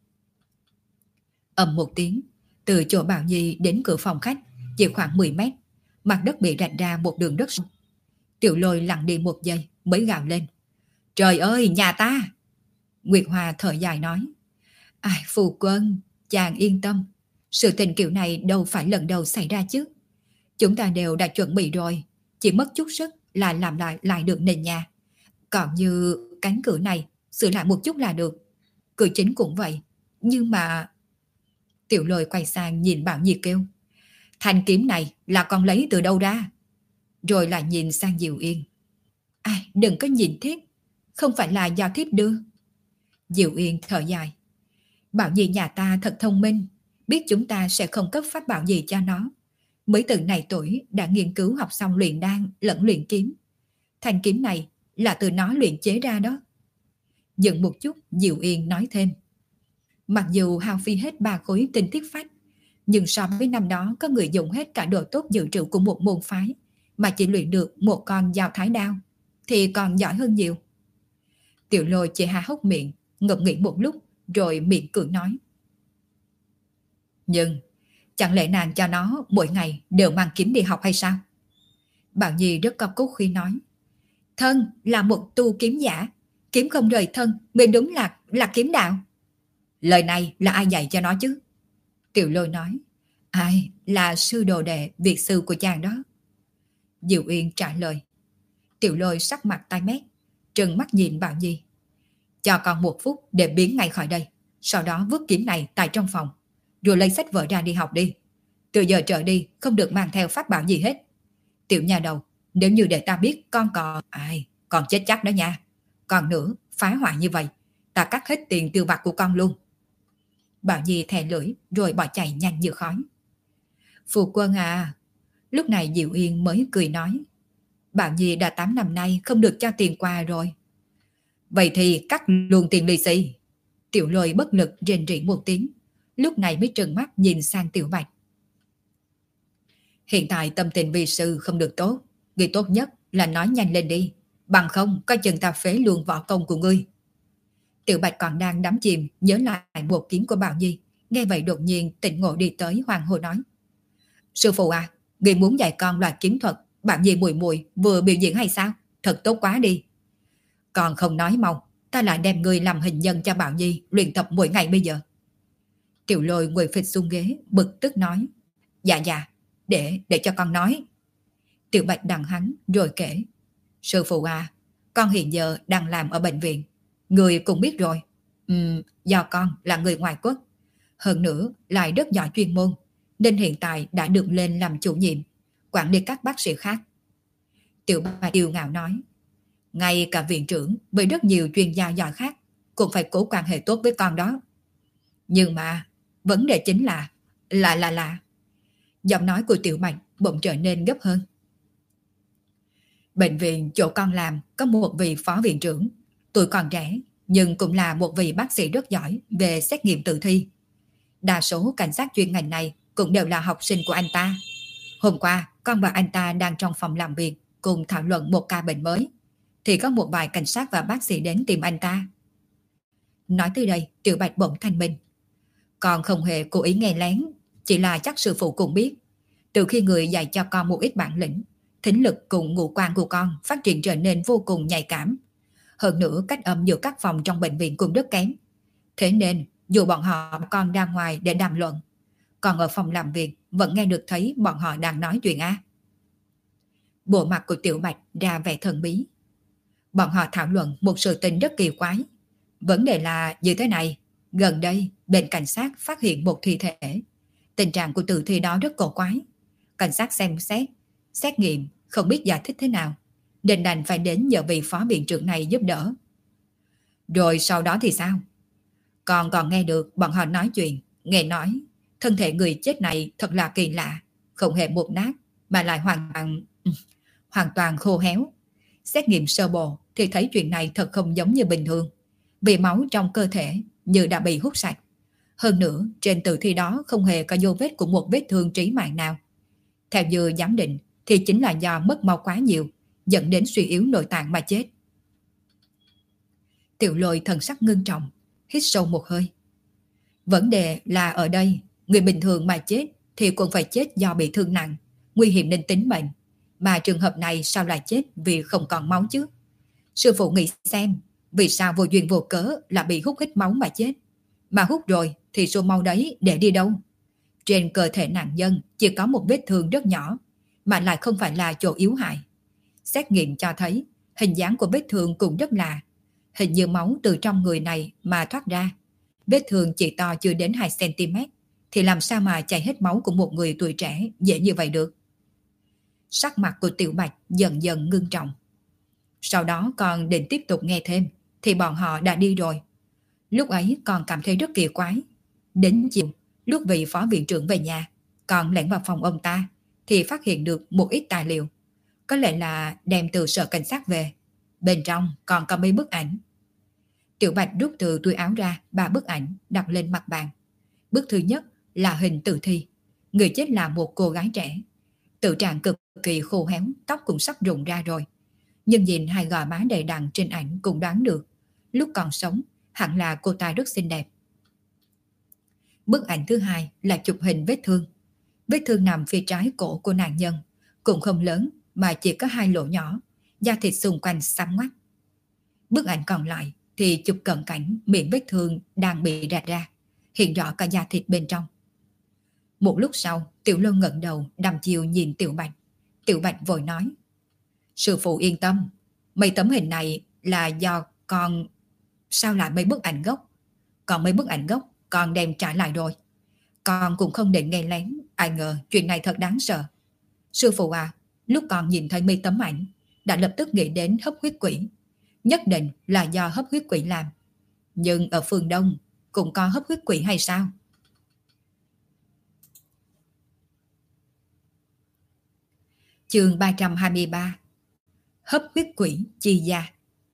Ầm một tiếng, từ chỗ Bảo Nhi đến cửa phòng khách chỉ khoảng 10 mét, mặt đất bị rạch ra một đường đất sâu. Tiểu Lôi lặng đi một giây mới gào lên: "Trời ơi, nhà ta!" Nguyệt Hoa thở dài nói: "Ai, phu quân, chàng yên tâm, sự tình kiểu này đâu phải lần đầu xảy ra chứ. Chúng ta đều đã chuẩn bị rồi, chỉ mất chút sức là làm lại được nền nhà. Còn như cánh cửa này, sửa lại một chút là được. Cửa chính cũng vậy, nhưng mà..." Tiểu Lôi quay sang nhìn Bảo Nhi kêu: "Thanh kiếm này là con lấy từ đâu ra?" Rồi lại nhìn sang Diệu Yên: "Ai, đừng có nhìn thiếp, không phải là do thiếp đưa." Diệu Yên thở dài: "Bảo Nhi nhà ta thật thông minh, biết chúng ta sẽ không cấp pháp bảo gì cho nó. Mới từ này tuổi đã nghiên cứu học xong luyện đan lẫn luyện kiếm. Thanh kiếm này là từ nó luyện chế ra đó." Dừng một chút, Diệu Yên nói thêm: "Mặc dù hao phí hết 3 khối tinh thiết phách, nhưng so với năm đó có người dùng hết cả độ tốt dự trữ của một môn phái mà chỉ luyện được một con dao thái đao, thì còn giỏi hơn nhiều." Tiểu Lôi chỉ há hốc miệng, ngẫm nghĩ một lúc, rồi miệng cười nói: "Nhưng chẳng lẽ nàng cho nó mỗi ngày đều mang kiếm đi học hay sao?" Bảo Nhi rất có cốt khí nói: "Thân là một tu kiếm giả, kiếm không rời thân mới đúng là kiếm đạo." "Lời này là ai dạy cho nó chứ?" Tiểu Lôi nói: "Ai, là sư đồ đệ việt sư của chàng đó." Diệu Yên trả lời. Tiểu Lôi sắc mặt tái mét, trừng mắt nhìn Bảo Nhi: "Cho con 1 phút để biến ngay khỏi đây, sau đó vứt kiếm này tại trong phòng, rồi lấy sách vở ra đi học đi. Từ giờ trở đi không được mang theo pháp bảo gì hết. Tiểu nhà đầu, nếu như để ta biết con còn... Ai, con chết chắc đó nha. Còn nữa, phá hoại như vậy, ta cắt hết tiền tiêu vặt của con luôn." Bảo Nhi thè lưỡi rồi bỏ chạy nhanh như khói. "Phu quân à, Lúc này Diệu Yên mới cười nói, Bảo Nhi đã 8 năm nay không được cho tiền quà rồi. Vậy thì cắt luôn tiền lì xì. Tiểu Lôi bất lực rên rỉ một tiếng, lúc này mới trừng mắt nhìn sang Tiểu Bạch. Hiện tại tâm tình vi sư không được tốt, người tốt nhất là nói nhanh lên đi, bằng không coi chừng ta phế luôn võ công của ngươi. Tiểu Bạch còn đang đắm chìm nhớ lại một kiếm của Bảo Nhi, nghe vậy đột nhiên tỉnh ngộ đi tới hoàng hô nói, sư phụ à, người muốn dạy con loại kiếm thuật Bảo Nhi mùi mùi vừa biểu diễn hay sao? Thật tốt quá đi. Còn không nói mau, ta lại đem ngươi làm hình nhân cho Bảo Nhi luyện tập mỗi ngày bây giờ. Tiểu Lôi ngồi phịch xuống ghế bực tức nói, dạ dạ, để cho con nói. Tiểu Bạch đằng hắn rồi kể, sư phụ à, con hiện giờ đang làm ở bệnh viện, người cũng biết rồi. Do con là người ngoài quốc, hơn nữa lại rất giỏi chuyên môn, nên hiện tại đã được lên làm chủ nhiệm, quản lý các bác sĩ khác. Tiểu Bạch yêu ngạo nói, ngay cả viện trưởng với rất nhiều chuyên gia giỏi khác cũng phải cố quan hệ tốt với con đó. Nhưng mà vấn đề chính là giọng nói của Tiểu Bạch bỗng trở nên gấp hơn. Bệnh viện chỗ con làm có một vị phó viện trưởng, tuổi còn trẻ nhưng cũng là một vị bác sĩ rất giỏi về xét nghiệm tử thi. Đa số cảnh sát chuyên ngành này cũng đều là học sinh của anh ta. Hôm qua con và anh ta đang trong phòng làm việc cùng thảo luận một ca bệnh mới, thì có một vài cảnh sát và bác sĩ đến tìm anh ta. Nói tới đây Tiểu Bạch bỗng thanh minh, con không hề cố ý nghe lén, chỉ là chắc sư phụ cũng biết, từ khi người dạy cho con một ít bản lĩnh, thính lực cùng ngũ quan của con phát triển trở nên vô cùng nhạy cảm. Hơn nữa cách âm giữa các phòng trong bệnh viện cũng rất kém. Thế nên dù bọn họ còn ra ngoài để đàm luận, còn ở phòng làm việc vẫn nghe được thấy bọn họ đang nói chuyện á. Bộ mặt của Tiểu Bạch ra vẻ thần bí. Bọn họ thảo luận một sự tình rất kỳ quái. Vấn đề là như thế này, gần đây bên cảnh sát phát hiện một thi thể. Tình trạng của tử thi đó rất cổ quái. Cảnh sát xem xét, xét nghiệm không biết giải thích thế nào, nên đành phải đến nhờ vị phó viện trưởng này giúp đỡ. Rồi sau đó thì sao? Còn nghe được bọn họ nói chuyện, nghe nói thân thể người chết này thật là kỳ lạ, không hề mục nát mà lại hoàn toàn khô héo. Xét nghiệm sơ bộ thì thấy chuyện này thật không giống như bình thường, vì máu trong cơ thể như đã bị hút sạch. Hơn nữa trên tử thi đó không hề có dấu vết của một vết thương trí mạng nào. Theo như giám định thì chính là do mất máu quá nhiều, dẫn đến suy yếu nội tạng mà chết. Tiểu Lôi thần sắc ngưng trọng, hít sâu một hơi. Vấn đề là ở đây, người bình thường mà chết thì cũng phải chết do bị thương nặng, nguy hiểm đến tính mệnh. Mà trường hợp này sao lại chết vì không còn máu chứ? Sư phụ nghĩ xem, vì sao vô duyên vô cớ là bị hút hết máu mà chết? Mà hút rồi thì số máu đấy để đi đâu? Trên cơ thể nạn nhân chỉ có một vết thương rất nhỏ, mà lại không phải là chỗ yếu hại. Xét nghiệm cho thấy hình dáng của vết thương cũng rất lạ. Hình như máu từ trong người này mà thoát ra. Vết thương chỉ to chưa đến 2 cm, thì làm sao mà chảy hết máu của một người tuổi trẻ dễ như vậy được? Sắc mặt của Tiểu Bạch dần dần ngưng trọng. Sau đó còn định tiếp tục nghe thêm, thì bọn họ đã đi rồi. Lúc ấy còn cảm thấy rất kỳ quái. Đến chiều, lúc vị phó viện trưởng về nhà, còn lẻn vào phòng ông ta, thì phát hiện được một ít tài liệu. Có lẽ là đem từ sở cảnh sát về. Bên trong còn có mấy bức ảnh. Tiểu Bạch rút từ túi áo ra 3 bức ảnh đặt lên mặt bàn. Bức thứ nhất là hình tử thi. Người chết là một cô gái trẻ. Tử trạng cực kỳ khô héo, tóc cũng sắp rụng ra rồi. Nhưng nhìn hai gò má đầy đặn trên ảnh cũng đoán được, lúc còn sống hẳn là cô ta rất xinh đẹp. Bức ảnh thứ hai là chụp hình vết thương. Vết thương nằm phía trái cổ của nạn nhân, cũng không lớn mà chỉ có 2 lỗ nhỏ, da thịt xung quanh xám ngoắt. Bức ảnh còn lại thì chụp cận cảnh miệng vết thương đang bị rạch ra, hiện rõ cả da thịt bên trong. Một lúc sau, Tiểu Lôi ngẩng đầu đăm chiêu nhìn Tiểu Bạch. Tiểu Bạch vội nói, sư phụ yên tâm, mấy tấm hình này là do con. Sao lại mấy bức ảnh gốc? Còn mấy bức ảnh gốc con đem trả lại rồi. Con cũng không định nghe lén, ai ngờ chuyện này thật đáng sợ. Sư phụ à, lúc con nhìn thấy mấy tấm ảnh đã lập tức nghĩ đến hấp huyết quỷ. Nhất định là do hấp huyết quỷ làm. Nhưng ở phương Đông cũng có hấp huyết quỷ hay sao? Chương 323. Hấp huyết quỷ chi gia.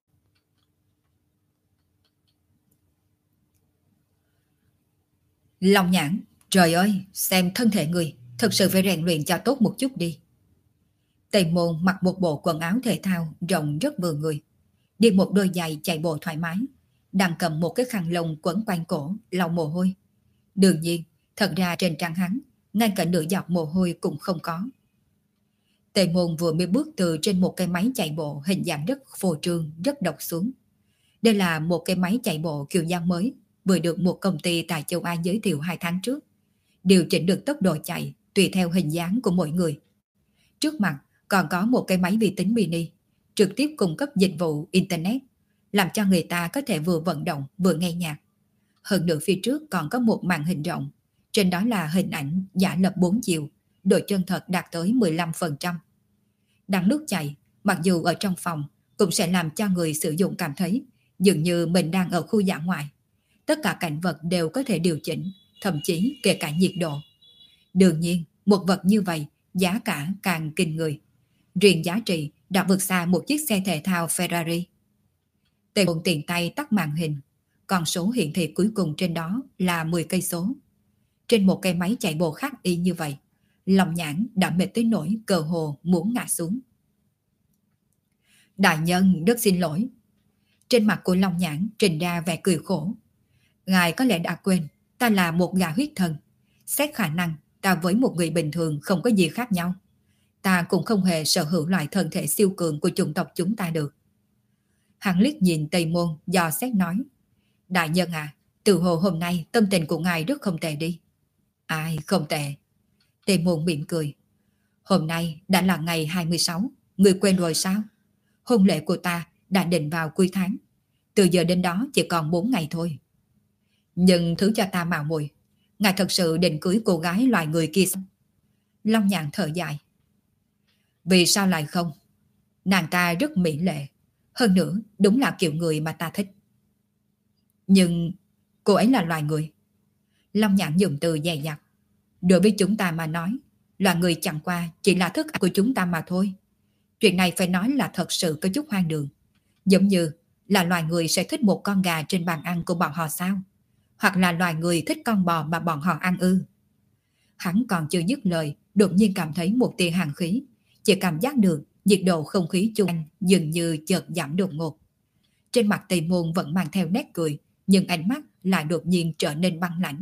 Long Nhãn, trời ơi, xem thân thể người, thực sự phải rèn luyện cho tốt một chút đi. Tề Môn mặc một bộ quần áo thể thao rộng rất vừa người, đi một đôi giày chạy bộ thoải mái, đang cầm một cái khăn lông quấn quanh cổ, lau mồ hôi. Đương nhiên, thật ra trên trán hắn, ngay cả nửa giọt mồ hôi cũng không có. Tề Môn vừa mới bước từ trên một cái máy chạy bộ hình dạng rất phô trương, rất độc xuống. Đây là một cái máy chạy bộ kiểu dáng mới, vừa được một công ty tại châu Á giới thiệu 2 tháng trước. Điều chỉnh được tốc độ chạy tùy theo hình dáng của mỗi người. Trước mặt còn có một cái máy vi tính mini, trực tiếp cung cấp dịch vụ Internet, làm cho người ta có thể vừa vận động vừa nghe nhạc. Hơn nữa phía trước còn có một màn hình rộng, trên đó là hình ảnh giả lập 4 chiều, độ chân thật đạt tới 15%. Đang lúc chạy, mặc dù ở trong phòng, cũng sẽ làm cho người sử dụng cảm thấy dường như mình đang ở khu dã ngoại. Tất cả cảnh vật đều có thể điều chỉnh, thậm chí kể cả nhiệt độ. Đương nhiên, một vật như vậy, giá cả càng kinh người. Riêng giá trị đã vượt xa một chiếc xe thể thao Ferrari. Tề Môn tiện tay tắt màn hình, con số hiển thị cuối cùng trên đó là 10 cây số. Trên một cái máy chạy bộ khác y như vậy, Long Nhãn đã mệt tới nỗi cơ hồ muốn ngã xuống. Đại nhân rất xin lỗi. Trên mặt của Long Nhãn trình ra vẻ cười khổ. Ngài có lẽ đã quên, ta là một gã huyết thần. Xét khả năng, ta với một người bình thường không có gì khác nhau. Ta cũng không hề sở hữu loại thân thể siêu cường của chủng tộc chúng ta được. Hắn liếc nhìn Tây Môn dò xét nói. Đại nhân à, từ hồ hôm nay tâm tình của ngài rất không tệ đi. Ai không tệ. Tây Môn mỉm cười. Hôm nay đã là ngày 26, người quên rồi sao? Hôn lễ của ta đã định vào cuối tháng. Từ giờ đến đó chỉ còn 4 ngày thôi. Nhưng thứ cho ta mạo muội, ngài thật sự định cưới cô gái loài người kia sao? Long Nhạn thở dài. Vì sao lại không? Nàng ta rất mỹ lệ. Hơn nữa, đúng là kiểu người mà ta thích. Nhưng cô ấy là loài người. Long Nhạn dùng từ dè dặt. Đối với chúng ta mà nói, loài người chẳng qua chỉ là thức ăn của chúng ta mà thôi. Chuyện này phải nói là thật sự có chút hoang đường. Giống như là loài người sẽ thích một con gà trên bàn ăn của bọn họ sao? Hoặc là loài người thích con bò mà bọn họ ăn ư? Hắn còn chưa dứt lời, đột nhiên cảm thấy một tia hàn khí. Chỉ cảm giác được nhiệt độ không khí chung quanh dường như chợt giảm đột ngột. Trên mặt Tây Môn vẫn mang theo nét cười, nhưng ánh mắt lại đột nhiên trở nên băng lãnh.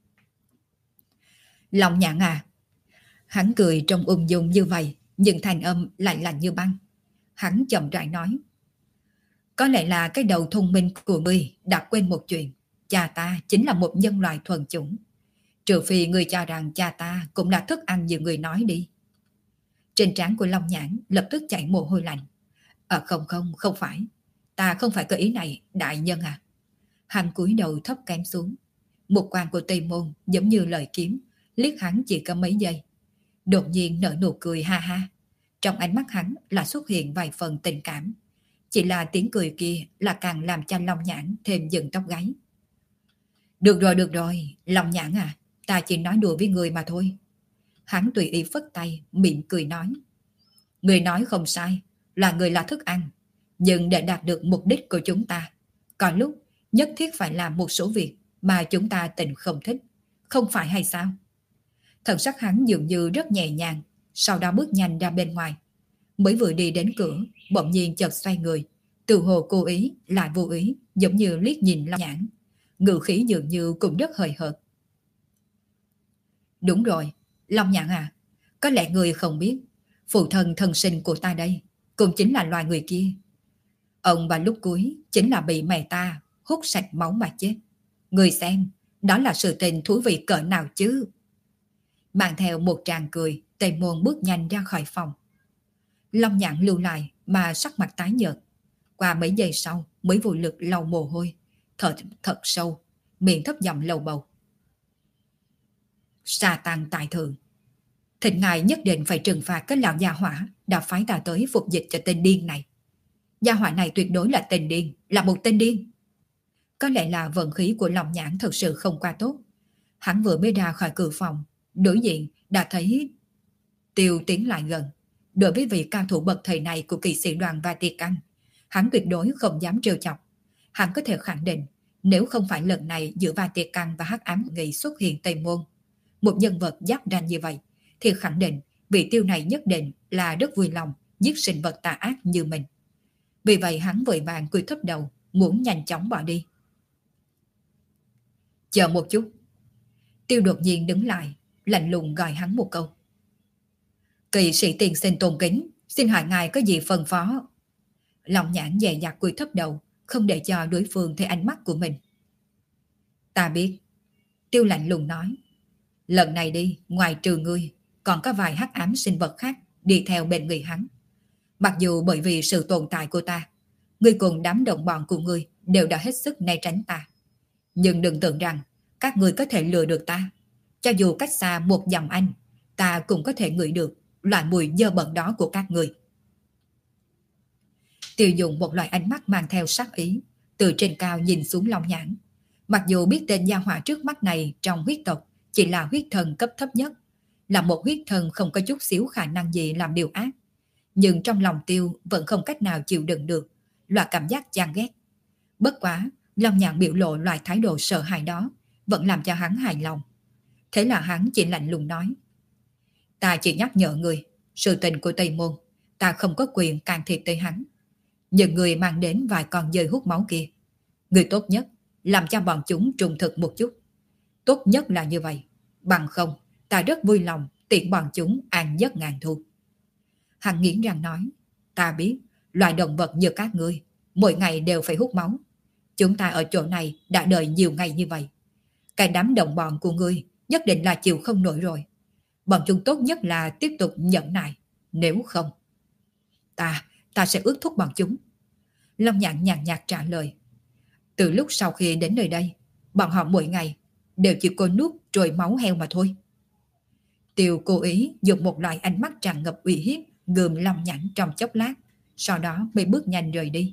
Long Nhạn à! Hắn cười trong ung dung như vậy, nhưng thanh âm lại lạnh như băng. Hắn chậm rãi nói. Có lẽ là cái đầu thông minh của ngươi đã quên một chuyện. Cha ta chính là một nhân loại thuần chủng. Trừ phi ngươi cho rằng cha ta cũng là thức ăn như ngươi nói đi. Trên trán của Long Nhãn lập tức chảy mồ hôi lạnh. Không phải. Ta không phải có ý này, đại nhân à. Hắn cúi đầu thấp kém xuống. Một quan của Tây Môn giống như lời kiếm, liếc hắn chỉ có mấy giây. Đột nhiên nở nụ cười ha ha. Trong ánh mắt hắn là xuất hiện vài phần tình cảm. Chỉ là tiếng cười kia là càng làm cho Long Nhãn thêm dựng tóc gáy. Được rồi, Long Nhãn à, ta chỉ nói đùa với người mà thôi. Hắn tùy ý phất tay, mỉm cười nói. Người nói không sai, là người là thức ăn. Nhưng để đạt được mục đích của chúng ta, có lúc nhất thiết phải làm một số việc mà chúng ta tình không thích. Không phải hay sao? Thần sắc hắn dường như rất nhẹ nhàng, sau đó bước nhanh ra bên ngoài. Mới vừa đi đến cửa, bỗng nhiên chợt xoay người, từ hồ cố ý lại vô ý, giống như liếc nhìn Long Nhãn. Ngữ khí dường như cũng rất hời hợt. Đúng rồi, Long Nhãn à, có lẽ người không biết, phụ thân thân sinh của ta đây cũng chính là loài người kia. Ông vào lúc cuối chính là bị mẹ ta hút sạch máu mà chết. Người xem, đó là sự tình thú vị cỡ nào chứ? Mang theo một tràng cười, Tây Môn bước nhanh ra khỏi phòng. Long Nhãn lưu lại mà sắc mặt tái nhợt. Qua mấy giây sau mới vô lực lau mồ hôi, thở thật sâu, miệng thấp giọng lầu bầu. Sa Tăng tại thượng, thịnh ngài nhất định phải trừng phạt cái lão gia hỏa đã phái ta tới phục dịch cho tên điên này. Gia hỏa này tuyệt đối là tên điên, là một tên điên. Có lẽ là vận khí của Long Nhãn thật sự không qua tốt. Hắn vừa mới ra khỏi cửa phòng, đối diện đã thấy Tiêu tiến lại gần, Đối với vị cao thủ bậc thầy này của kỵ sĩ đoàn Vatican, hắn tuyệt đối không dám trêu chọc. Hắn có thể khẳng định, nếu không phải lần này giữa Vatican và Hắc Ám Nghị xuất hiện Tây Môn, một nhân vật giáp ranh như vậy, thì khẳng định vị Tiêu này nhất định là rất vui lòng giết sinh vật tà ác như mình. Vì vậy hắn vội vàng cúi thấp đầu, muốn nhanh chóng bỏ đi. Chờ một chút. Tiêu đột nhiên đứng lại, lạnh lùng gọi hắn một câu. Kỵ sĩ tiên sinh tôn kính, xin hỏi ngài có gì phân phó? Lòng Nhãn dè dặt cúi thấp đầu, không để cho đối phương thấy ánh mắt của mình. Ta biết. Tiêu lạnh lùng nói. Lần này đi, ngoài trừ ngươi, còn có vài hắc ám sinh vật khác đi theo bên người hắn. Mặc dù bởi vì sự tồn tại của ta, ngươi cùng đám đồng bọn của ngươi đều đã hết sức né tránh ta. Nhưng đừng tưởng rằng các ngươi có thể lừa được ta. Cho dù cách xa một dặm anh, ta cũng có thể ngửi được loại mùi dơ bẩn đó của các ngươi. Tiêu dùng một loại ánh mắt mang theo sát ý, từ trên cao nhìn xuống Long Nhãn. Mặc dù biết tên gia hỏa trước mắt này trong huyết tộc chỉ là huyết thần cấp thấp nhất, là một huyết thần không có chút xíu khả năng gì làm điều ác, nhưng trong lòng Tiêu vẫn không cách nào chịu đựng được loại cảm giác chán ghét. Bất quá, Long Nhãn biểu lộ loại thái độ sợ hãi đó vẫn làm cho hắn hài lòng. Thế là hắn chỉ lạnh lùng nói. Ta chỉ nhắc nhở người, sự tình của Tây Môn, ta không có quyền can thiệp tới hắn. Nhưng người mang đến vài con dơi hút máu kia, người tốt nhất làm cho bọn chúng trung thực một chút. Tốt nhất là như vậy, bằng không ta rất vui lòng tiện bọn chúng an giấc ngàn thu. Hắn nghiến răng nói. Ta biết, loài động vật như các ngươi mỗi ngày đều phải hút máu. Chúng ta ở chỗ này đã đợi nhiều ngày như vậy. Cái đám đồng bọn của ngươi nhất định là chịu không nổi rồi. Bọn chúng tốt nhất là tiếp tục nhẫn nại. Nếu không, ta sẽ ước thúc bọn chúng. Long Nhãn nhàn nhạt trả lời. Từ lúc sau khi đến nơi đây, bọn họ mỗi ngày đều chỉ có nuốt trôi máu heo mà thôi. Tiêu cố ý dùng một loại ánh mắt tràn ngập uy hiếp gườm Long Nhãn trong chốc lát, sau đó mới bước nhanh rời đi.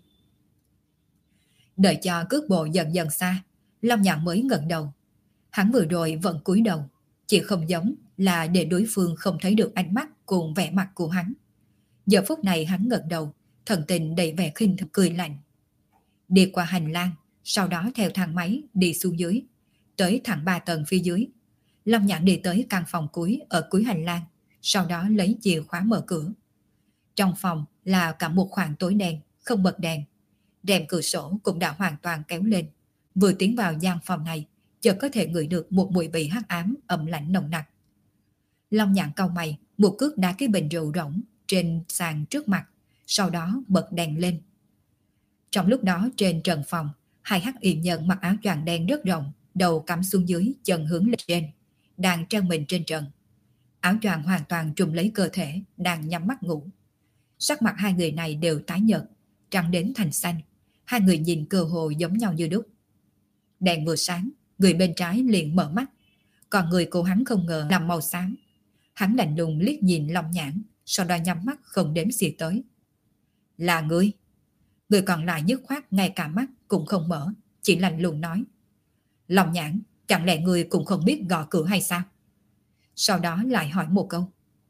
Đợi cho cước bộ dần dần xa, Long Nhãn mới ngẩng đầu. Hắn vừa rồi vẫn cúi đầu, chỉ không giống là để đối phương không thấy được ánh mắt cùng vẻ mặt của hắn. Giờ phút này hắn ngẩng đầu, thần tình đầy vẻ khinh thường cười lạnh. Đi qua hành lang, sau đó theo thang máy đi xuống dưới, tới thẳng 3 tầng phía dưới. Long Nhãn đi tới căn phòng cuối ở cuối hành lang, sau đó lấy chìa khóa mở cửa. Trong phòng là cả một khoảng tối đen, không bật đèn. Rèm cửa sổ cũng đã hoàn toàn kéo lên. Vừa tiến vào gian phòng này, chợt có thể ngửi được một mùi vị hắc ám ẩm lạnh nồng nặc. Long Nhãn cau mày, một cước đá cái bình rượu rỗng trên sàn trước mặt, sau đó bật đèn lên. Trong lúc đó trên trần phòng, hai hắc y nhân mặc áo choàng đen rất rộng, đầu cắm xuống dưới, chân hướng lên trên, đang treo mình trên trần. Áo choàng hoàn toàn trùm lấy cơ thể, đang nhắm mắt ngủ. Sắc mặt hai người này đều tái nhợt, trắng đến thành xanh. Hai người nhìn cơ hồ giống nhau như đúc. Đèn vừa sáng, người bên trái liền mở mắt, còn người của hắn không ngờ nằm màu xám. Hắn lạnh lùng liếc nhìn Long Nhãn, sau đó nhắm mắt không đếm xỉa tới. Là ngươi? Người còn lại dứt khoát ngay cả mắt cũng không mở, chỉ lạnh lùng nói. Long Nhãn, chẳng lẽ ngươi cũng không biết gõ cửa hay sao? Sau đó lại hỏi một câu.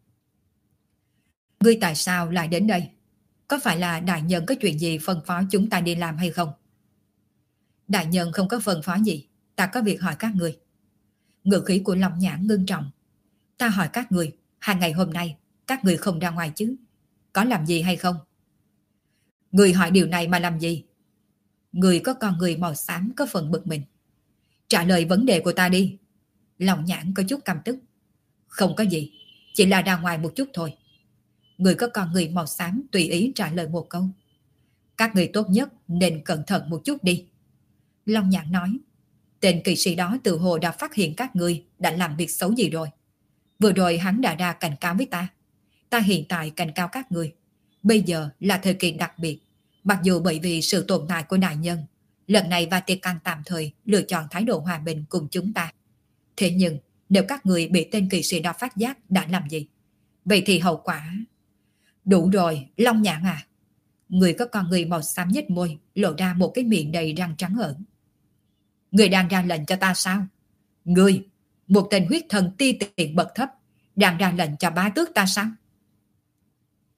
Ngươi tại sao lại đến đây? Có phải là đại nhân có chuyện gì phân phó chúng ta đi làm hay không? Đại nhân không có phân phó gì, ta có việc hỏi các người. Ngữ khí của Long Nhãn ngưng trọng. Ta hỏi các người, 2 ngày hôm nay các người không ra ngoài chứ? Có làm gì hay không? Người hỏi điều này mà làm gì? Người có con người màu xám có phần bực mình. Trả lời vấn đề của ta đi. Long Nhãn có chút căm tức. Không có gì, chỉ là ra ngoài một chút thôi. Người có con người màu xám tùy ý trả lời một câu. Các người tốt nhất nên cẩn thận một chút đi. Long Nhãn nói. Tên kỵ sĩ đó tự hồ đã phát hiện các người đã làm việc xấu gì rồi. Vừa rồi hắn đã ra cảnh cáo với ta. Ta hiện tại cảnh cáo các người. Bây giờ là thời kỳ đặc biệt. Mặc dù bởi vì sự tồn tại của đại nhân, lần này Vatican tạm thời lựa chọn thái độ hòa bình cùng chúng ta. Thế nhưng nếu các người bị tên kỵ sĩ đó phát giác đã làm gì? Vậy thì hậu quả... Đủ rồi, Long Nhãn à. Người có con người màu xám nhếch môi, lộ ra một cái miệng đầy răng trắng ẩn. Người đang ra lệnh cho ta sao? Người, một tên huyết thần ti tiện bậc thấp, đang ra lệnh cho bá tước ta sao?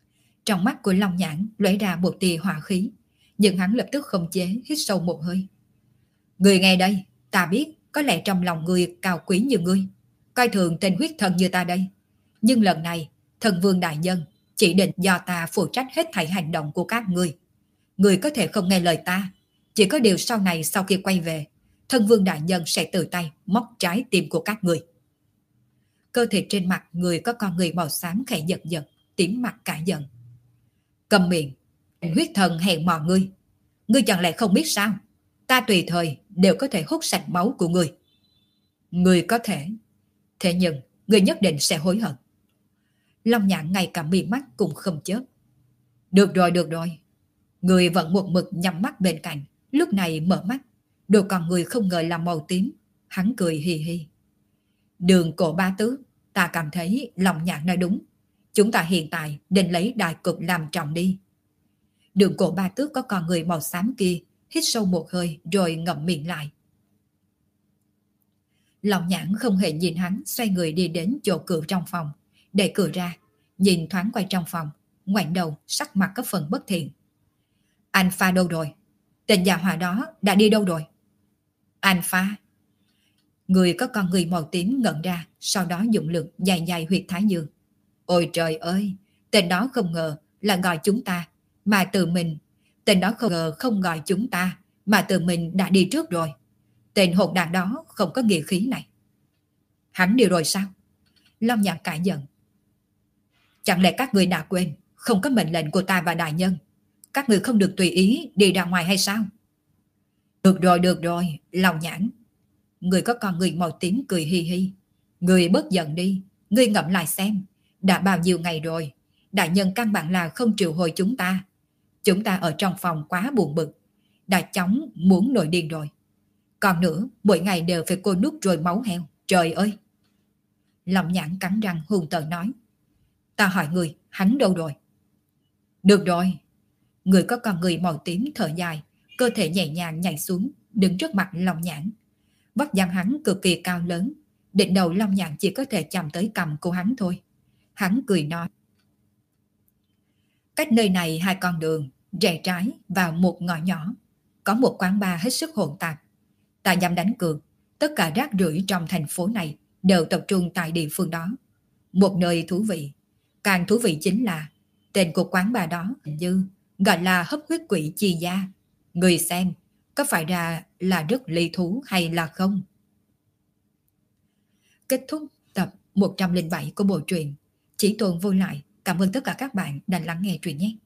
Trong mắt của Long Nhãn lóe ra một tia hỏa khí, nhưng hắn lập tức không chế hít sâu một hơi. Người nghe đây, ta biết có lẽ trong lòng người cao quý như ngươi, coi thường tên huyết thần như ta đây. Nhưng lần này, thần vương đại nhân chỉ định do ta phụ trách hết thảy hành động của các ngươi. Ngươi có thể không nghe lời ta, chỉ có điều sau này sau khi quay về, thần vương đại nhân sẽ tự tay móc trái tim của các ngươi. Cơ thể trên mặt người có con người màu xám khẽ giật giật, tím mặt cả giận. Cầm miệng, huyết thần hèn mò ngươi. Ngươi chẳng lẽ không biết sao? Ta tùy thời đều có thể hút sạch máu của ngươi. Ngươi có thể, thế nhưng ngươi nhất định sẽ hối hận. Long Nhãn ngay cả mi mắt cũng không chớp. Được rồi, được rồi. Ngươi vẫn một mực nhắm mắt bên cạnh, lúc này mở mắt, đôi con người không ngờ là màu tím. Hắn cười hì hì. Đường Cổ Ba Tước, ta cảm thấy Long Nhãn nói đúng. Chúng ta hiện tại nên lấy đại cục làm trọng đi. Đường Cổ Ba Tước có con người màu xám kia hít sâu một hơi rồi ngậm miệng lại. Long Nhãn không hề nhìn hắn, xoay người đi đến chỗ cửa trong phòng, đẩy cửa ra, nhìn thoáng quay trong phòng, ngoảnh đầu, sắc mặt có phần bất thiện. Anh Pha đâu rồi? Tên già hòa đó đã đi đâu rồi? Anh Pha. Người có con người màu tím ngẩn ra, sau đó dụng lực dài dài huyệt thái dương. Ôi trời ơi, tên đó không ngờ là gọi chúng ta, mà tự mình. Tên đó không ngờ không gọi chúng ta, mà tự mình đã đi trước rồi. Tên hỗn đàn đó không có nghĩa khí này. Hắn đi rồi sao? Long Nhãn cãi giận. Chẳng lẽ các người đã quên, không có mệnh lệnh của ta và đại nhân. Các người không được tùy ý đi ra ngoài hay sao? Được rồi, Long Nhãn. Người có con người màu tím cười hi hi. Người bớt giận đi, người ngẫm lại xem. Đã bao nhiêu ngày rồi, đại nhân căn bản là không triệu hồi chúng ta. Chúng ta ở trong phòng quá buồn bực, đã chóng muốn nổi điên rồi. Còn nữa, mỗi ngày đều phải cô nút rồi máu heo. Trời ơi! Long Nhãn cắn răng hung tợn nói. Ta hỏi người, hắn đâu rồi? Được rồi. Người có con người màu tím thở dài, cơ thể nhẹ nhàng nhảy xuống, đứng trước mặt Long Nhãn. Vóc dáng hắn cực kỳ cao lớn, đỉnh đầu Long Nhãn chỉ có thể chạm tới cằm của hắn thôi. Hắn cười nói. Cách nơi này 2 con đường, rẽ trái vào một ngõ nhỏ, có một quán bar hết sức hỗn tạp. Ta dám đánh cược, tất cả rác rưởi trong thành phố này đều tập trung tại địa phương đó. Một nơi thú vị. Càng thú vị chính là tên của quán bar đó hình như gọi là hấp huyết quỷ chi gia. Người xem, có phải là rất ly thú hay là không? Kết thúc tập 107 của bộ truyện Chỉ Tồn Vô Lại. Cảm ơn tất cả các bạn đã lắng nghe truyện nhé.